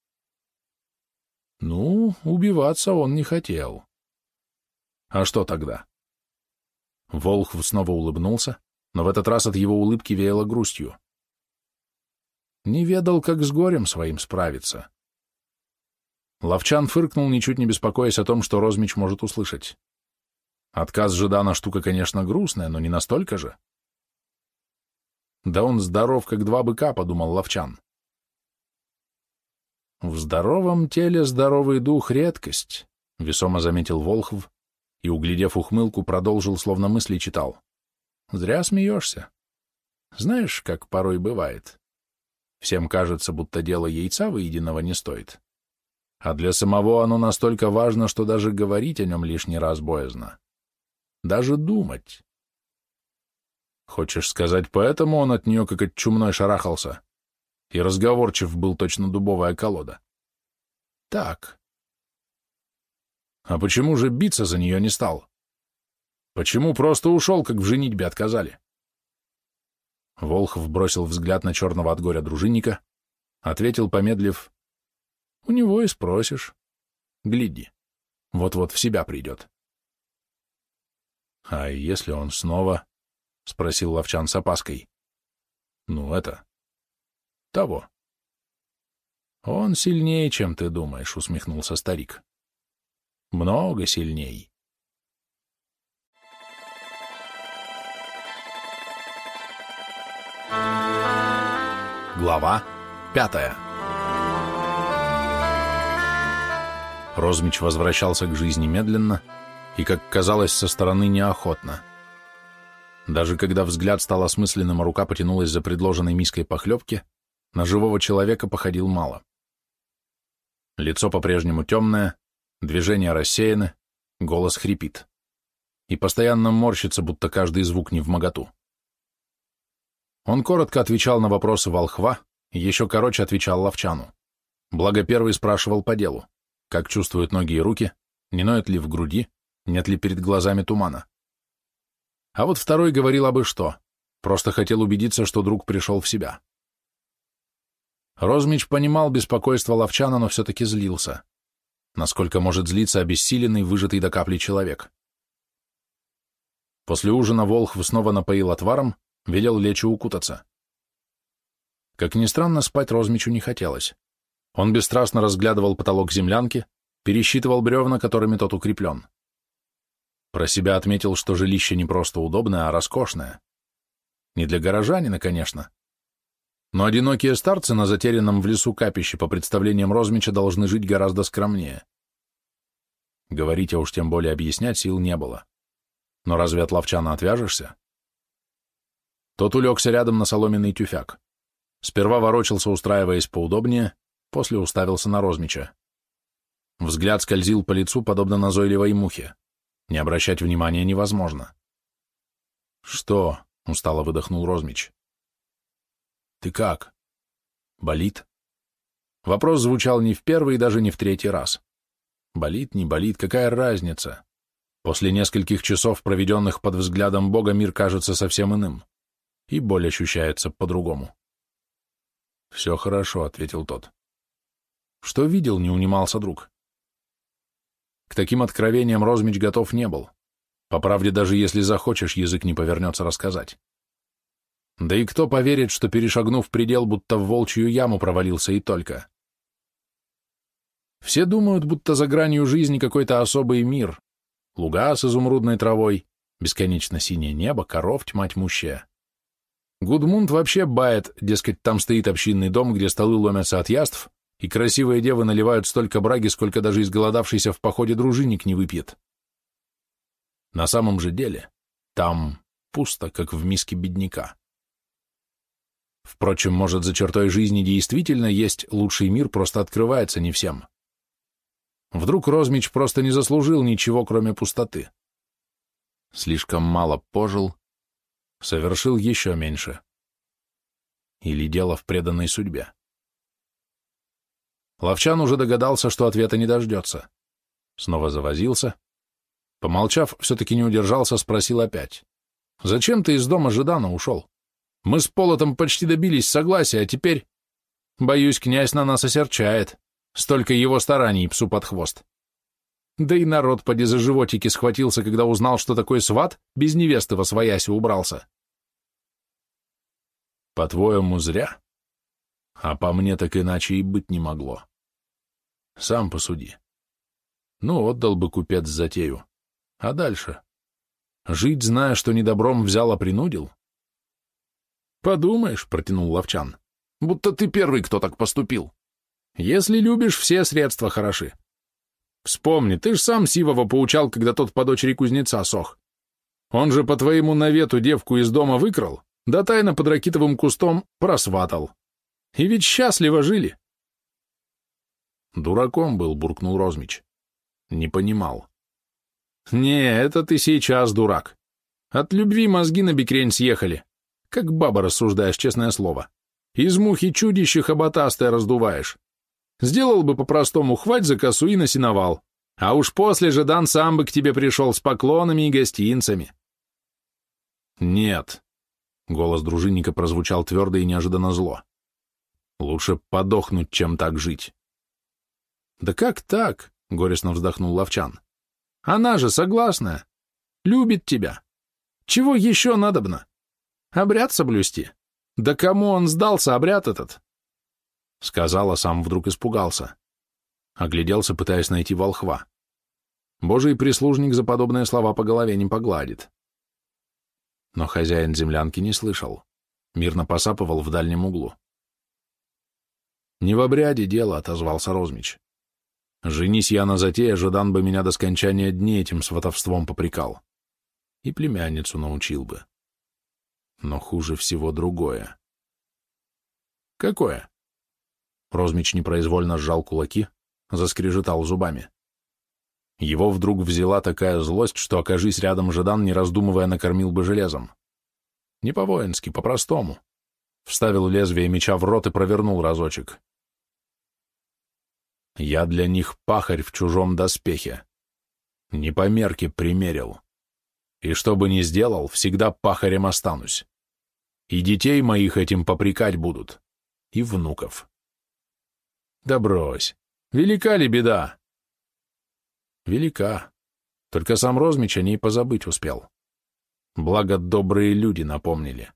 «Ну, убиваться он не хотел». «А что тогда?» Волхв снова улыбнулся, но в этот раз от его улыбки веяло грустью. «Не ведал, как с горем своим справиться». Ловчан фыркнул, ничуть не беспокоясь о том, что Розмич может услышать. Отказ Жидана штука, конечно, грустная, но не настолько же. «Да он здоров, как два быка», — подумал Ловчан. «В здоровом теле здоровый дух — редкость», — весомо заметил Волхв и, углядев ухмылку, продолжил, словно мысли читал. «Зря смеешься. Знаешь, как порой бывает. Всем кажется, будто дело яйца выеденного не стоит. А для самого оно настолько важно, что даже говорить о нем лишний раз боязно. Даже думать. Хочешь сказать, поэтому он от нее как от чумной шарахался? И разговорчив был точно дубовая колода. Так. А почему же биться за нее не стал? Почему просто ушел, как в женитьбе отказали?» Волхв бросил взгляд на черного от горя дружинника, ответил, помедлив: «У него и спросишь. Гляди, вот-вот в себя придет». «А если он снова?» — спросил Ловчан с опаской. «Ну, это... того». «Он сильнее, чем ты думаешь», — усмехнулся старик. «Много сильней». Глава 5. Розмич возвращался к жизни медленно и, как казалось, со стороны неохотно. Даже когда взгляд стал осмысленным, а рука потянулась за предложенной миской похлебки, на живого человека походил мало. Лицо по-прежнему темное, движения рассеяны, голос хрипит. И постоянно морщится, будто каждый звук невмоготу. Он коротко отвечал на вопросы волхва, и еще короче отвечал Ловчану. Благо первый спрашивал по делу, как чувствуют ноги и руки, не ноет ли в груди, нет ли перед глазами тумана. А вот второй говорил абы что, просто хотел убедиться, что друг пришел в себя. Розмич понимал беспокойство Ловчана, но все-таки злился. Насколько может злиться обессиленный, выжатый до капли человек. После ужина Волхв снова напоил отваром, велел лечь и укутаться. Как ни странно, спать Розмичу не хотелось. Он бесстрастно разглядывал потолок землянки, пересчитывал бревна, которыми тот укреплен. Про себя отметил, что жилище не просто удобное, а роскошное. Не для горожанина, конечно. Но одинокие старцы на затерянном в лесу капище, по представлениям Розмича, должны жить гораздо скромнее. Говорить, а уж тем более объяснять сил не было. Но разве от Ловчана отвяжешься? Тот улегся рядом на соломенный тюфяк. Сперва ворочался, устраиваясь поудобнее, после уставился на Розмича. Взгляд скользил по лицу, подобно назойливой мухе. Не обращать внимания невозможно. «Что?» — устало выдохнул Розмич. «Ты как? Болит?» Вопрос звучал не в первый и даже не в третий раз. Болит, не болит, какая разница? После нескольких часов, проведенных под взглядом Бога, мир кажется совсем иным, и боль ощущается по-другому. «Все хорошо», — ответил тот. «Что видел?» — не унимался друг. К таким откровениям Розмич готов не был. По правде, даже если захочешь, язык не повернется рассказать. Да и кто поверит, что, перешагнув предел, будто в волчью яму провалился и только? Все думают, будто за гранью жизни какой-то особый мир. Луга с изумрудной травой, бесконечно синее небо, коров тьма тьмущая. Гудмунд вообще бает, дескать, там стоит общинный дом, где столы ломятся от яств, и красивые девы наливают столько браги, сколько даже изголодавшийся в походе дружинник не выпьет. На самом же деле, там пусто, как в миске бедняка. Впрочем, может, за чертой жизни действительно есть лучший мир, просто открывается не всем. Вдруг Розмич просто не заслужил ничего, кроме пустоты. Слишком мало пожил, совершил еще меньше. Или дело в преданной судьбе. Ловчан уже догадался, что ответа не дождется. Снова завозился. Помолчав, все-таки не удержался, спросил опять. «Зачем ты из дома Жидана ушел? Мы с Полотом почти добились согласия, а теперь... Боюсь, князь на нас осерчает. Столько его стараний псу под хвост. Да и народ поди за животики схватился, когда узнал, что такой сват без невесты восвояси убрался». «По-твоему, зря? А по мне так иначе и быть не могло. Сам посуди. Ну, отдал бы купец затею. А дальше? Жить, зная, что недобром взял, а принудил?» «Подумаешь», — протянул Ловчан, — «будто ты первый, кто так поступил. Если любишь, все средства хороши. Вспомни, ты ж сам Сивова поучал, когда тот по дочери кузнеца сох. Он же по твоему навету девку из дома выкрал, да тайно под ракитовым кустом просватал. И ведь счастливо жили». «Дураком был», — буркнул Розмич. «Не понимал». «Не, это ты сейчас дурак. От любви мозги на бекрень съехали. Как баба рассуждаешь, честное слово. Из мухи чудище хоботастое раздуваешь. Сделал бы по-простому, хвать за косу и на сеновал. А уж после же Дан сам бы к тебе пришел с поклонами и гостинцами». «Нет», — голос дружинника прозвучал твердо и неожиданно зло. «Лучше подохнуть, чем так жить». «Да как так?» — горестно вздохнул Ловчан. «Она же согласная. Любит тебя. Чего еще надобно? Обряд соблюсти? Да кому он сдался, обряд этот?» Сказал, а сам вдруг испугался. Огляделся, пытаясь найти волхва. Божий прислужник за подобные слова по голове не погладит. Но хозяин землянки не слышал. Мирно посапывал в дальнем углу. «Не в обряде дело», — отозвался Розмич. «Женись я на затее, Жадан бы меня до скончания дней этим сватовством попрекал. И племянницу научил бы. Но хуже всего другое». «Какое?» Розмич непроизвольно сжал кулаки, заскрежетал зубами. Его вдруг взяла такая злость, что, окажись рядом Жадан, не раздумывая, накормил бы железом. Не по-воински, по-простому. Вставил лезвие меча в рот и провернул разочек. «Я для них пахарь в чужом доспехе. Не по мерке примерил. И что бы ни сделал, всегда пахарем останусь. И детей моих этим попрекать будут, и внуков». «Да брось, велика ли беда?» «Велика. Только сам Розмич о ней позабыть успел. Благо добрые люди напомнили».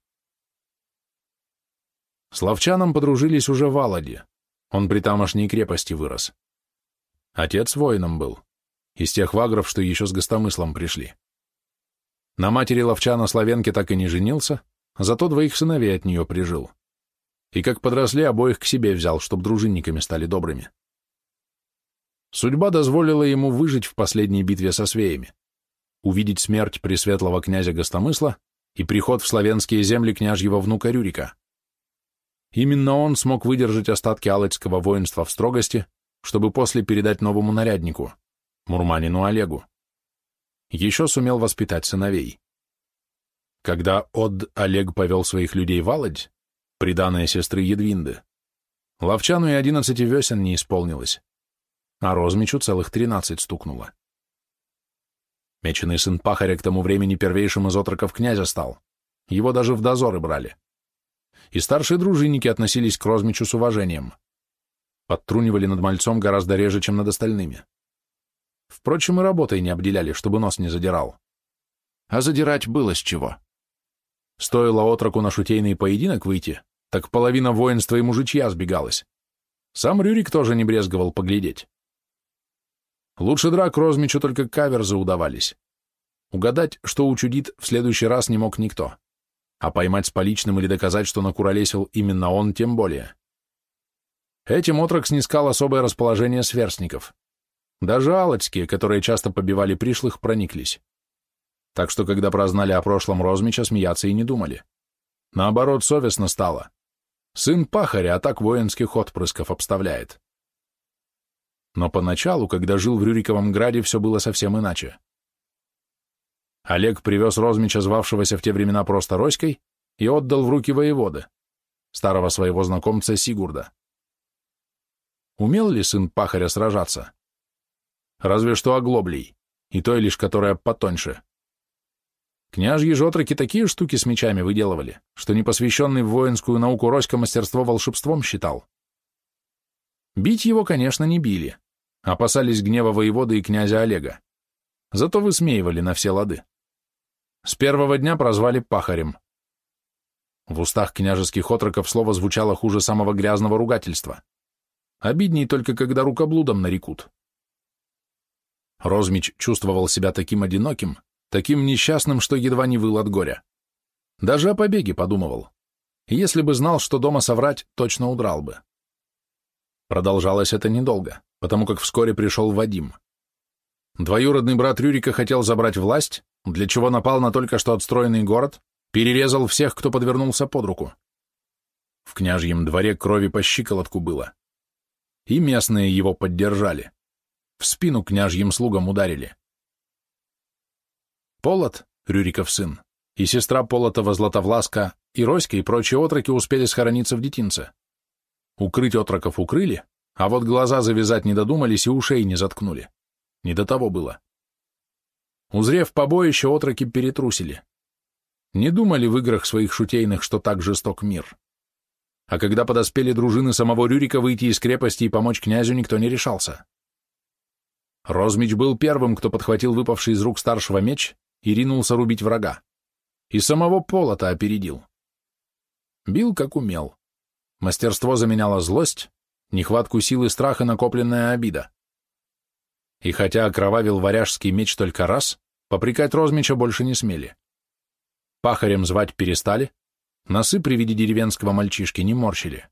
С Ловчаном подружились уже в Аладе. Он при тамошней крепости вырос. Отец воином был, из тех вагров, что еще с гостомыслом пришли. На матери Ловчана Славенке так и не женился, зато двоих сыновей от нее прижил. И как подросли, обоих к себе взял, чтоб дружинниками стали добрыми. Судьба дозволила ему выжить в последней битве со свеями, увидеть смерть пресветлого князя Гостомысла и приход в славянские земли княжьего внука Рюрика. Именно он смог выдержать остатки алочского воинства в строгости, чтобы после передать новому наряднику, мурманину Олегу. еще сумел воспитать сыновей. Когда Олег повел своих людей в Аладь, приданое сестры Едвинды, Ловчану и 11 весен не исполнилось, а Розмичу целых 13 стукнуло. Меченый сын пахаря к тому времени первейшим из отроков князя стал, его даже в дозоры брали. И старшие дружинники относились к Розмичу с уважением. Подтрунивали над мальцом гораздо реже, чем над остальными. Впрочем, и работой не обделяли, чтобы нос не задирал. А задирать было с чего. Стоило отроку на шутейный поединок выйти, так половина воинства и мужичья сбегалась. Сам Рюрик тоже не брезговал поглядеть. Лучше драк Розмичу только каверзы удавались. Угадать, что учудит, в следующий раз не мог никто. А поймать с поличным или доказать, что накуролесил именно он, тем более. Этим отрок снискал особое расположение сверстников. Даже алочские, которые часто побивали пришлых, прониклись. Так что, когда прознали о прошлом Розмича, смеяться и не думали. Наоборот, совестно стало. Сын пахаря, а так воинских отпрысков обставляет. Но поначалу, когда жил в Рюриковом граде, все было совсем иначе. Олег привез Розмича, звавшегося в те времена просто Роськой, и отдал в руки воеводы, старого своего знакомца Сигурда. Умел ли сын пахаря сражаться? Разве что оглоблей, и той лишь, которая потоньше. Княжьи же отроки такие штуки с мечами выделывали, что непосвященный в воинскую науку Роська мастерство волшебством считал. Бить его, конечно, не били, опасались гнева воеводы и князя Олега. Зато высмеивали на все лады. С первого дня прозвали пахарем. В устах княжеских отроков слово звучало хуже самого грязного ругательства. Обидней только, когда рукоблудом нарекут. Розмич чувствовал себя таким одиноким, таким несчастным, что едва не выл от горя. Даже о побеге подумывал. Если бы знал, что дома соврать, точно удрал бы. Продолжалось это недолго, потому как вскоре пришел Вадим. Двоюродный брат Рюрика хотел забрать власть, для чего напал на только что отстроенный город, перерезал всех, кто подвернулся под руку. В княжьем дворе крови по щиколотку было. И местные его поддержали. В спину княжьим слугам ударили. Полот, Рюриков сын, и сестра Полотова Златовласка, и Роська, и прочие отроки успели схорониться в детинце. Укрыть отроков укрыли, а вот глаза завязать не додумались и ушей не заткнули. Не до того было. Узрев побоище, отроки перетрусили. Не думали в играх своих шутейных, что так жесток мир. А когда подоспели дружины самого Рюрика, выйти из крепости и помочь князю никто не решался. Розмич был первым, кто подхватил выпавший из рук старшего меч и ринулся рубить врага. И самого Полота опередил. Бил, как умел. Мастерство заменяло злость, нехватку силы, страха, накопленная обида. И хотя окровавил варяжский меч только раз, попрекать Розмича больше не смели. Пахарем звать перестали, носы при виде деревенского мальчишки не морщили.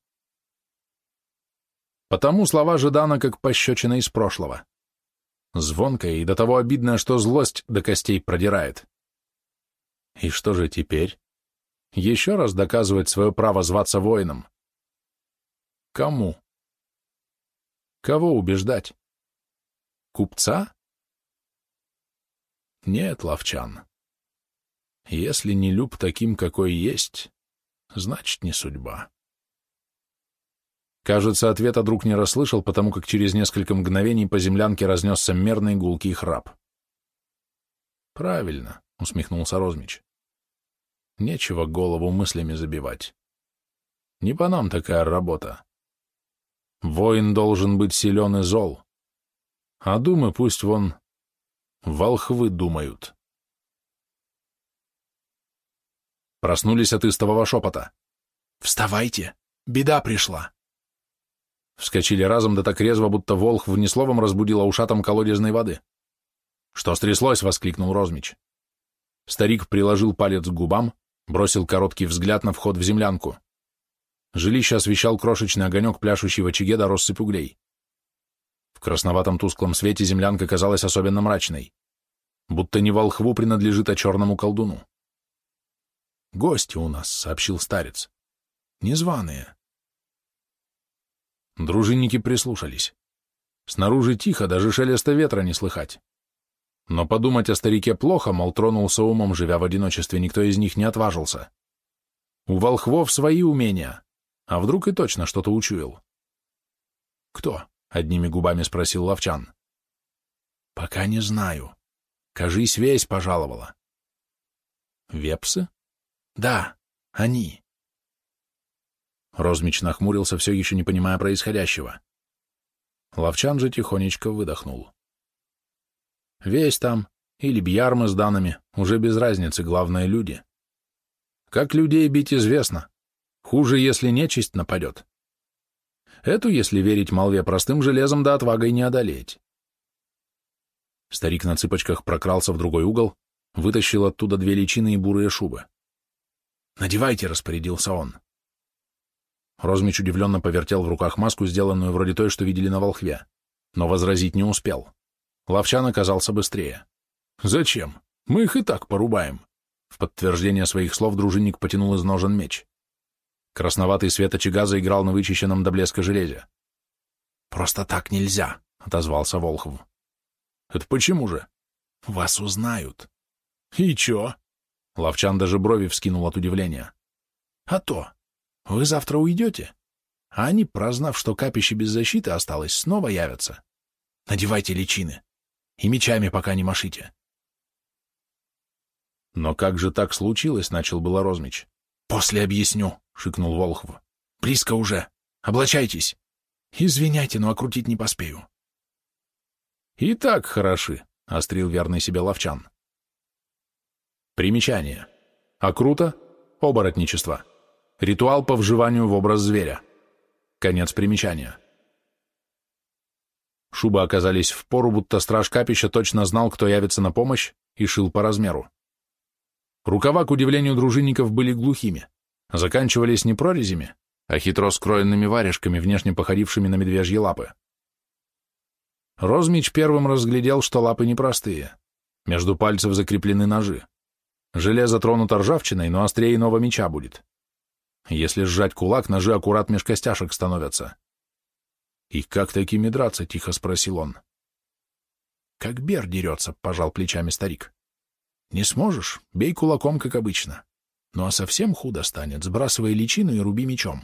Потому слова Ждана как пощечина из прошлого. Звонкая и до того обидная, что злость до костей продирает. И что же теперь? Еще раз доказывать свое право зваться воином. Кому? Кого убеждать? Купца? Нет, Ловчан. Если не люб таким, какой есть, значит, не судьба. Кажется, ответа друг не расслышал, потому как через несколько мгновений по землянке разнесся мерный гулкий храп. «Правильно», — усмехнулся Розмич. «Нечего голову мыслями забивать. Не по нам такая работа. Воин должен быть силен и зол. А думы пусть вон волхвы думают». Проснулись от истового шепота. «Вставайте! Беда пришла!» Вскочили разом, да так резво, будто волхв ни словом разбудила ушатом колодезной воды. «Что стряслось?» — воскликнул Розмич. Старик приложил палец к губам, бросил короткий взгляд на вход в землянку. Жилище освещал крошечный огонек, пляшущий в очаге до россыпь углей. В красноватом тусклом свете землянка казалась особенно мрачной, будто не волхву принадлежит, а черному колдуну. «Гости у нас», — сообщил старец. «Незваные». Дружинники прислушались. Снаружи тихо, даже шелеста ветра не слыхать. Но подумать о старике плохо, мол, тронулся умом, живя в одиночестве, никто из них не отважился. У волхвов свои умения, а вдруг и точно что-то учуял. «Кто?» — одними губами спросил Ловчан. «Пока не знаю. Кажись, весть пожаловала». «Вепсы?» «Да, они». Розмич нахмурился, все еще не понимая происходящего. Ловчан же тихонечко выдохнул. «Весь там, или бьярмы с данными, уже без разницы, главное — люди. Как людей бить известно. Хуже, если нечисть нападет. Эту, если верить молве, простым железом да отвагой не одолеть». Старик на цыпочках прокрался в другой угол, вытащил оттуда 2 личины и бурые шубы. «Надевайте», — распорядился он. Розмич удивленно повертел в руках маску, сделанную вроде той, что видели на волхве, но возразить не успел. Ловчан оказался быстрее. «Зачем? Мы их и так порубаем». В подтверждение своих слов дружинник потянул из ножен меч. Красноватый свет очага заиграл на вычищенном до блеска железе. «Просто так нельзя», — отозвался Волхв. «Это почему же?» «Вас узнают». «И чё?» Ловчан даже брови вскинул от удивления. «А то. Вы завтра уйдете, а они, прознав, что капище без защиты осталось, снова явятся. Надевайте личины и мечами пока не машите». «Но как же так случилось?» — начал было Розмич. «После объясню», — шикнул Волхв. «Близко уже. Облачайтесь. Извиняйте, но окрутить не поспею». «И так хороши», — острил верный себе Ловчан. Примечание. Окрута — оборотничество. Ритуал по вживанию в образ зверя. Конец примечания. Шубы оказались впору, будто страж капища точно знал, кто явится на помощь, и шил по размеру. Рукава, к удивлению дружинников, были глухими, заканчивались не прорезями, а хитро скроенными варежками, внешне походившими на медвежьи лапы. Розмич первым разглядел, что лапы непростые. Между пальцев закреплены ножи. Железо тронуто ржавчиной, но острее иного меча будет. Если сжать кулак, ножи аккурат меж костяшек становятся. «И как такими драться?» — тихо спросил он. «Как бер дерется», — пожал плечами старик. «Не сможешь? Бей кулаком, как обычно. Ну а совсем худо станет, сбрасывай личину и руби мечом».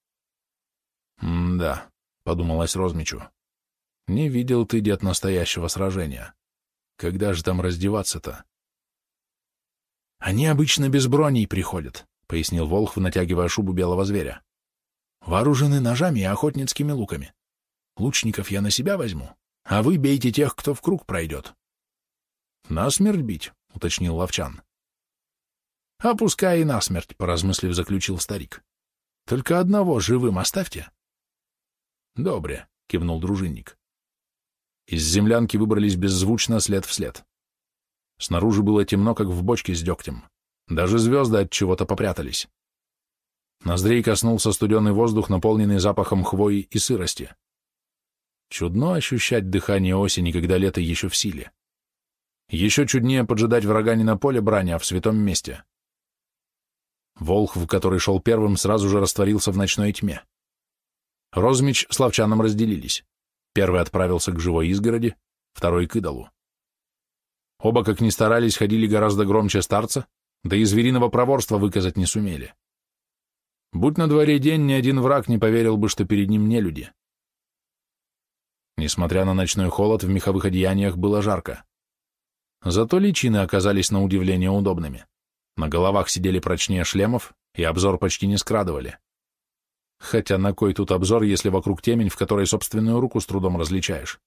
«Да», — подумалось Розмичу. «Не видел ты, дед, настоящего сражения. Когда же там раздеваться-то?» «Они обычно без броней приходят», — пояснил Волхв, натягивая шубу белого зверя. «Вооружены ножами и охотницкими луками. Лучников я на себя возьму, а вы бейте тех, кто в круг пройдет». «Насмерть бить», — уточнил Ловчан. «А пускай и насмерть», — поразмыслив, заключил старик. «Только одного живым оставьте». «Добре», — кивнул дружинник. Из землянки выбрались беззвучно, след в след. Снаружи было темно, как в бочке с дегтем. Даже звезды от чего-то попрятались. Ноздрей коснулся студеный воздух, наполненный запахом хвои и сырости. Чудно ощущать дыхание осени, когда лето еще в силе. Еще чуднее поджидать врага не на поле брани, а в святом месте. Волхв, который шел первым, сразу же растворился в ночной тьме. Розмич с Ловчаном разделились. Первый отправился к живой изгороди, второй — к идолу. Оба, как ни старались, ходили гораздо громче старца, да и звериного проворства выказать не сумели. Будь на дворе день, ни один враг не поверил бы, что перед ним нелюди. Несмотря на ночной холод, в меховых одеяниях было жарко. Зато личины оказались на удивление удобными. На головах сидели прочнее шлемов, и обзор почти не скрадывали. Хотя на кой тут обзор, если вокруг темень, в которой собственную руку с трудом различаешь?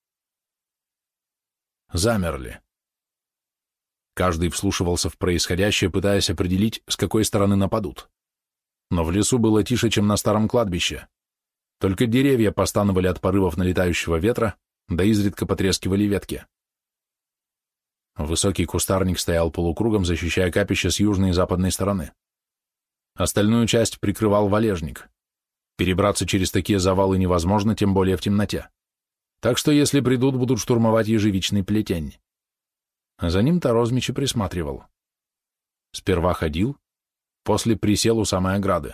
Замерли. Каждый вслушивался в происходящее, пытаясь определить, с какой стороны нападут. Но в лесу было тише, чем на старом кладбище. Только деревья постановали от порывов налетающего ветра, да изредка потрескивали ветки. Высокий кустарник стоял полукругом, защищая капище с южной и западной стороны. Остальную часть прикрывал валежник. Перебраться через такие завалы невозможно, тем более в темноте. Так что, если придут, будут штурмовать ежевичный плетень. За ним-то Розмич и присматривал. Сперва ходил, после присел у самой ограды.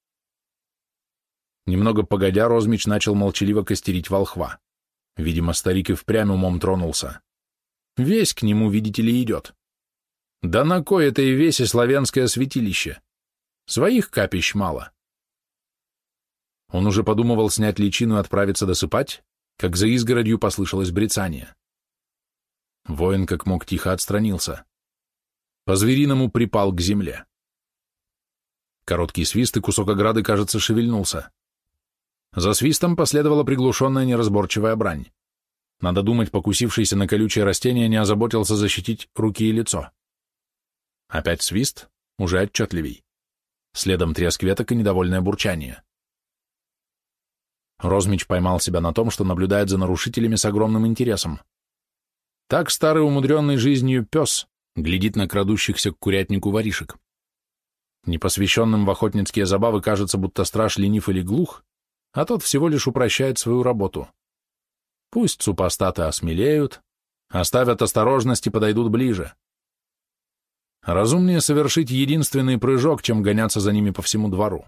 Немного погодя, Розмич начал молчаливо костерить волхва. Видимо, старик и впрямь умом тронулся. Весь к нему, видите ли, идет. Да на кой это и весь и славянское святилище? Своих капищ мало. Он уже подумывал снять личину и отправиться досыпать, как за изгородью послышалось брецание. Воин как мог тихо отстранился. По-звериному припал к земле. Короткий свист, и кусок ограды, кажется, шевельнулся. За свистом последовала приглушенная неразборчивая брань. Надо думать, покусившийся на колючее растение не озаботился защитить руки и лицо. Опять свист, уже отчетливей. Следом треск веток и недовольное бурчание. Розмич поймал себя на том, что наблюдает за нарушителями с огромным интересом. Так старый умудренный жизнью пес глядит на крадущихся к курятнику воришек. Непосвященным в охотницкие забавы кажется, будто страж ленив или глух, а тот всего лишь упрощает свою работу. Пусть супостаты осмелеют, оставят осторожность и подойдут ближе. Разумнее совершить единственный прыжок, чем гоняться за ними по всему двору.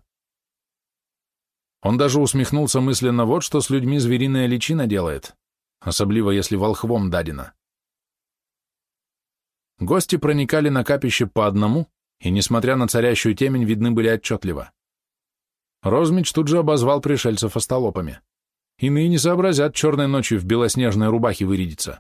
Он даже усмехнулся мысленно: вот что с людьми звериная личина делает, особливо если волхвом дадено. Гости проникали на капище по одному, и, несмотря на царящую темень, видны были отчетливо. Розмич тут же обозвал пришельцев остолопами. Иные не сообразят черной ночью в белоснежной рубахе вырядиться.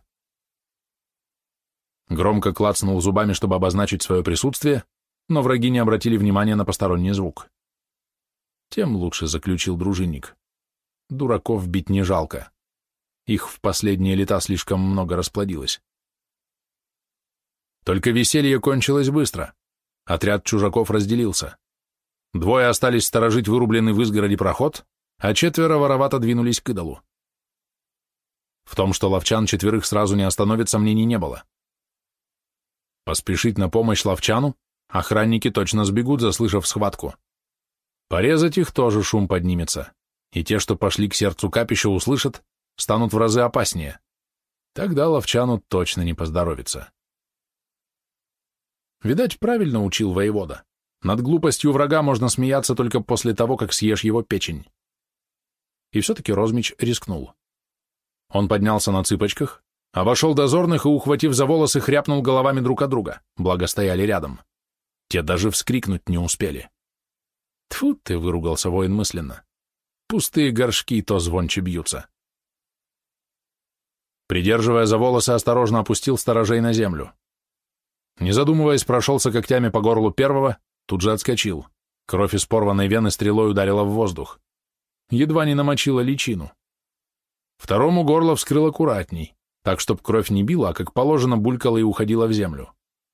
Громко клацнул зубами, чтобы обозначить свое присутствие, но враги не обратили внимания на посторонний звук. Тем лучше, заключил дружинник. Дураков бить не жалко. Их в последние лета слишком много расплодилось. Только веселье кончилось быстро. Отряд чужаков разделился. Двое остались сторожить вырубленный в изгороди проход, а 4 воровато двинулись к идолу. В том, что ловчан 4 сразу не остановит, сомнений не было. Поспешить на помощь ловчану охранники точно сбегут, заслышав схватку. Порезать их тоже шум поднимется, и те, что пошли к сердцу капища, услышат, станут в разы опаснее. Тогда ловчану точно не поздоровится. Видать, правильно учил воевода. Над глупостью врага можно смеяться только после того, как съешь его печень. И все-таки Розмич рискнул. Он поднялся на цыпочках, обошел дозорных и, ухватив за волосы, хряпнул головами друг от друга, благо стояли рядом. Те даже вскрикнуть не успели. «Тьфу ты!» — выругался воин мысленно. «Пустые горшки то звонче бьются». Придерживая за волосы, осторожно опустил сторожей на землю. Не задумываясь, прошелся когтями по горлу первого, тут же отскочил. Кровь из порванной вены стрелой ударила в воздух. Едва не намочила личину. Второму горло вскрыл аккуратней, так, чтоб кровь не била, а как положено булькала и уходила в землю.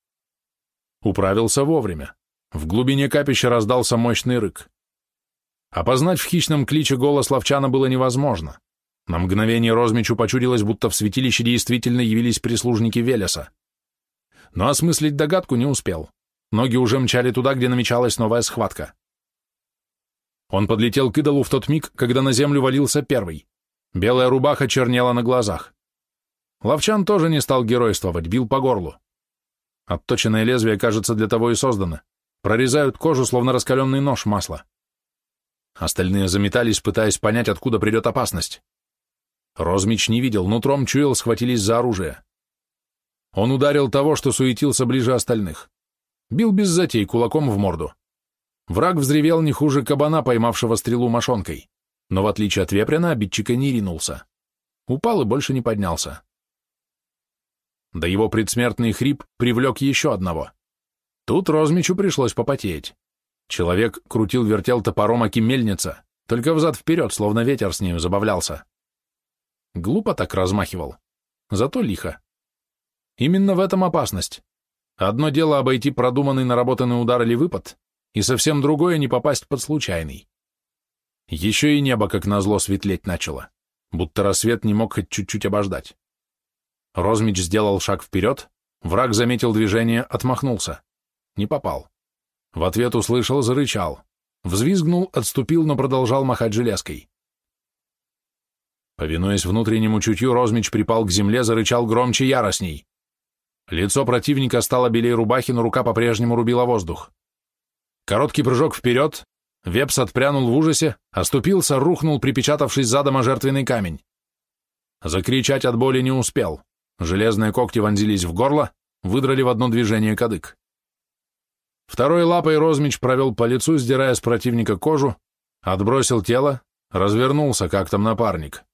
Управился вовремя. В глубине капища раздался мощный рык. Опознать в хищном кличе голос ловчана было невозможно. На мгновение Розмичу почудилось, будто в святилище действительно явились прислужники Велеса. Но осмыслить догадку не успел. Ноги уже мчали туда, где намечалась новая схватка. Он подлетел к идолу в тот миг, когда на землю валился первый. Белая рубаха чернела на глазах. Ловчан тоже не стал геройствовать, бил по горлу. Отточенное лезвие, кажется, для того и создано. Прорезают кожу, словно раскаленный нож масла. Остальные заметались, пытаясь понять, откуда придет опасность. Розмич не видел, нутром чуял, схватились за оружие. Он ударил того, что суетился ближе остальных. Бил без затей, кулаком в морду. Враг взревел не хуже кабана, поймавшего стрелу мошонкой, но в отличие от вепря на обидчика не ринулся. Упал и больше не поднялся. Да его предсмертный хрип привлек еще одного. Тут Розмичу пришлось попотеть. Человек крутил-вертел топором аки мельница, только взад-вперед, словно ветер с нею забавлялся. Глупо так размахивал, зато лихо. Именно в этом опасность. Одно дело обойти продуманный наработанный удар или выпад, и совсем другое не попасть под случайный. Еще и небо, как назло, светлеть начало, будто рассвет не мог хоть чуть-чуть обождать. Розмич сделал шаг вперед, враг заметил движение, отмахнулся. Не попал. В ответ услышал, зарычал. Взвизгнул, отступил, но продолжал махать железкой. Повинуясь внутреннему чутью, Розмич припал к земле, зарычал громче, яростней. Лицо противника стало белее рубахи, но рука по-прежнему рубила воздух. Короткий прыжок вперед, Вепс отпрянул в ужасе, оступился, рухнул, припечатавшись задом о жертвенный камень. Закричать от боли не успел. Железные когти вонзились в горло, выдрали в одно движение кадык. Второй лапой Розмич провел по лицу, сдирая с противника кожу, отбросил тело, развернулся, как там напарник.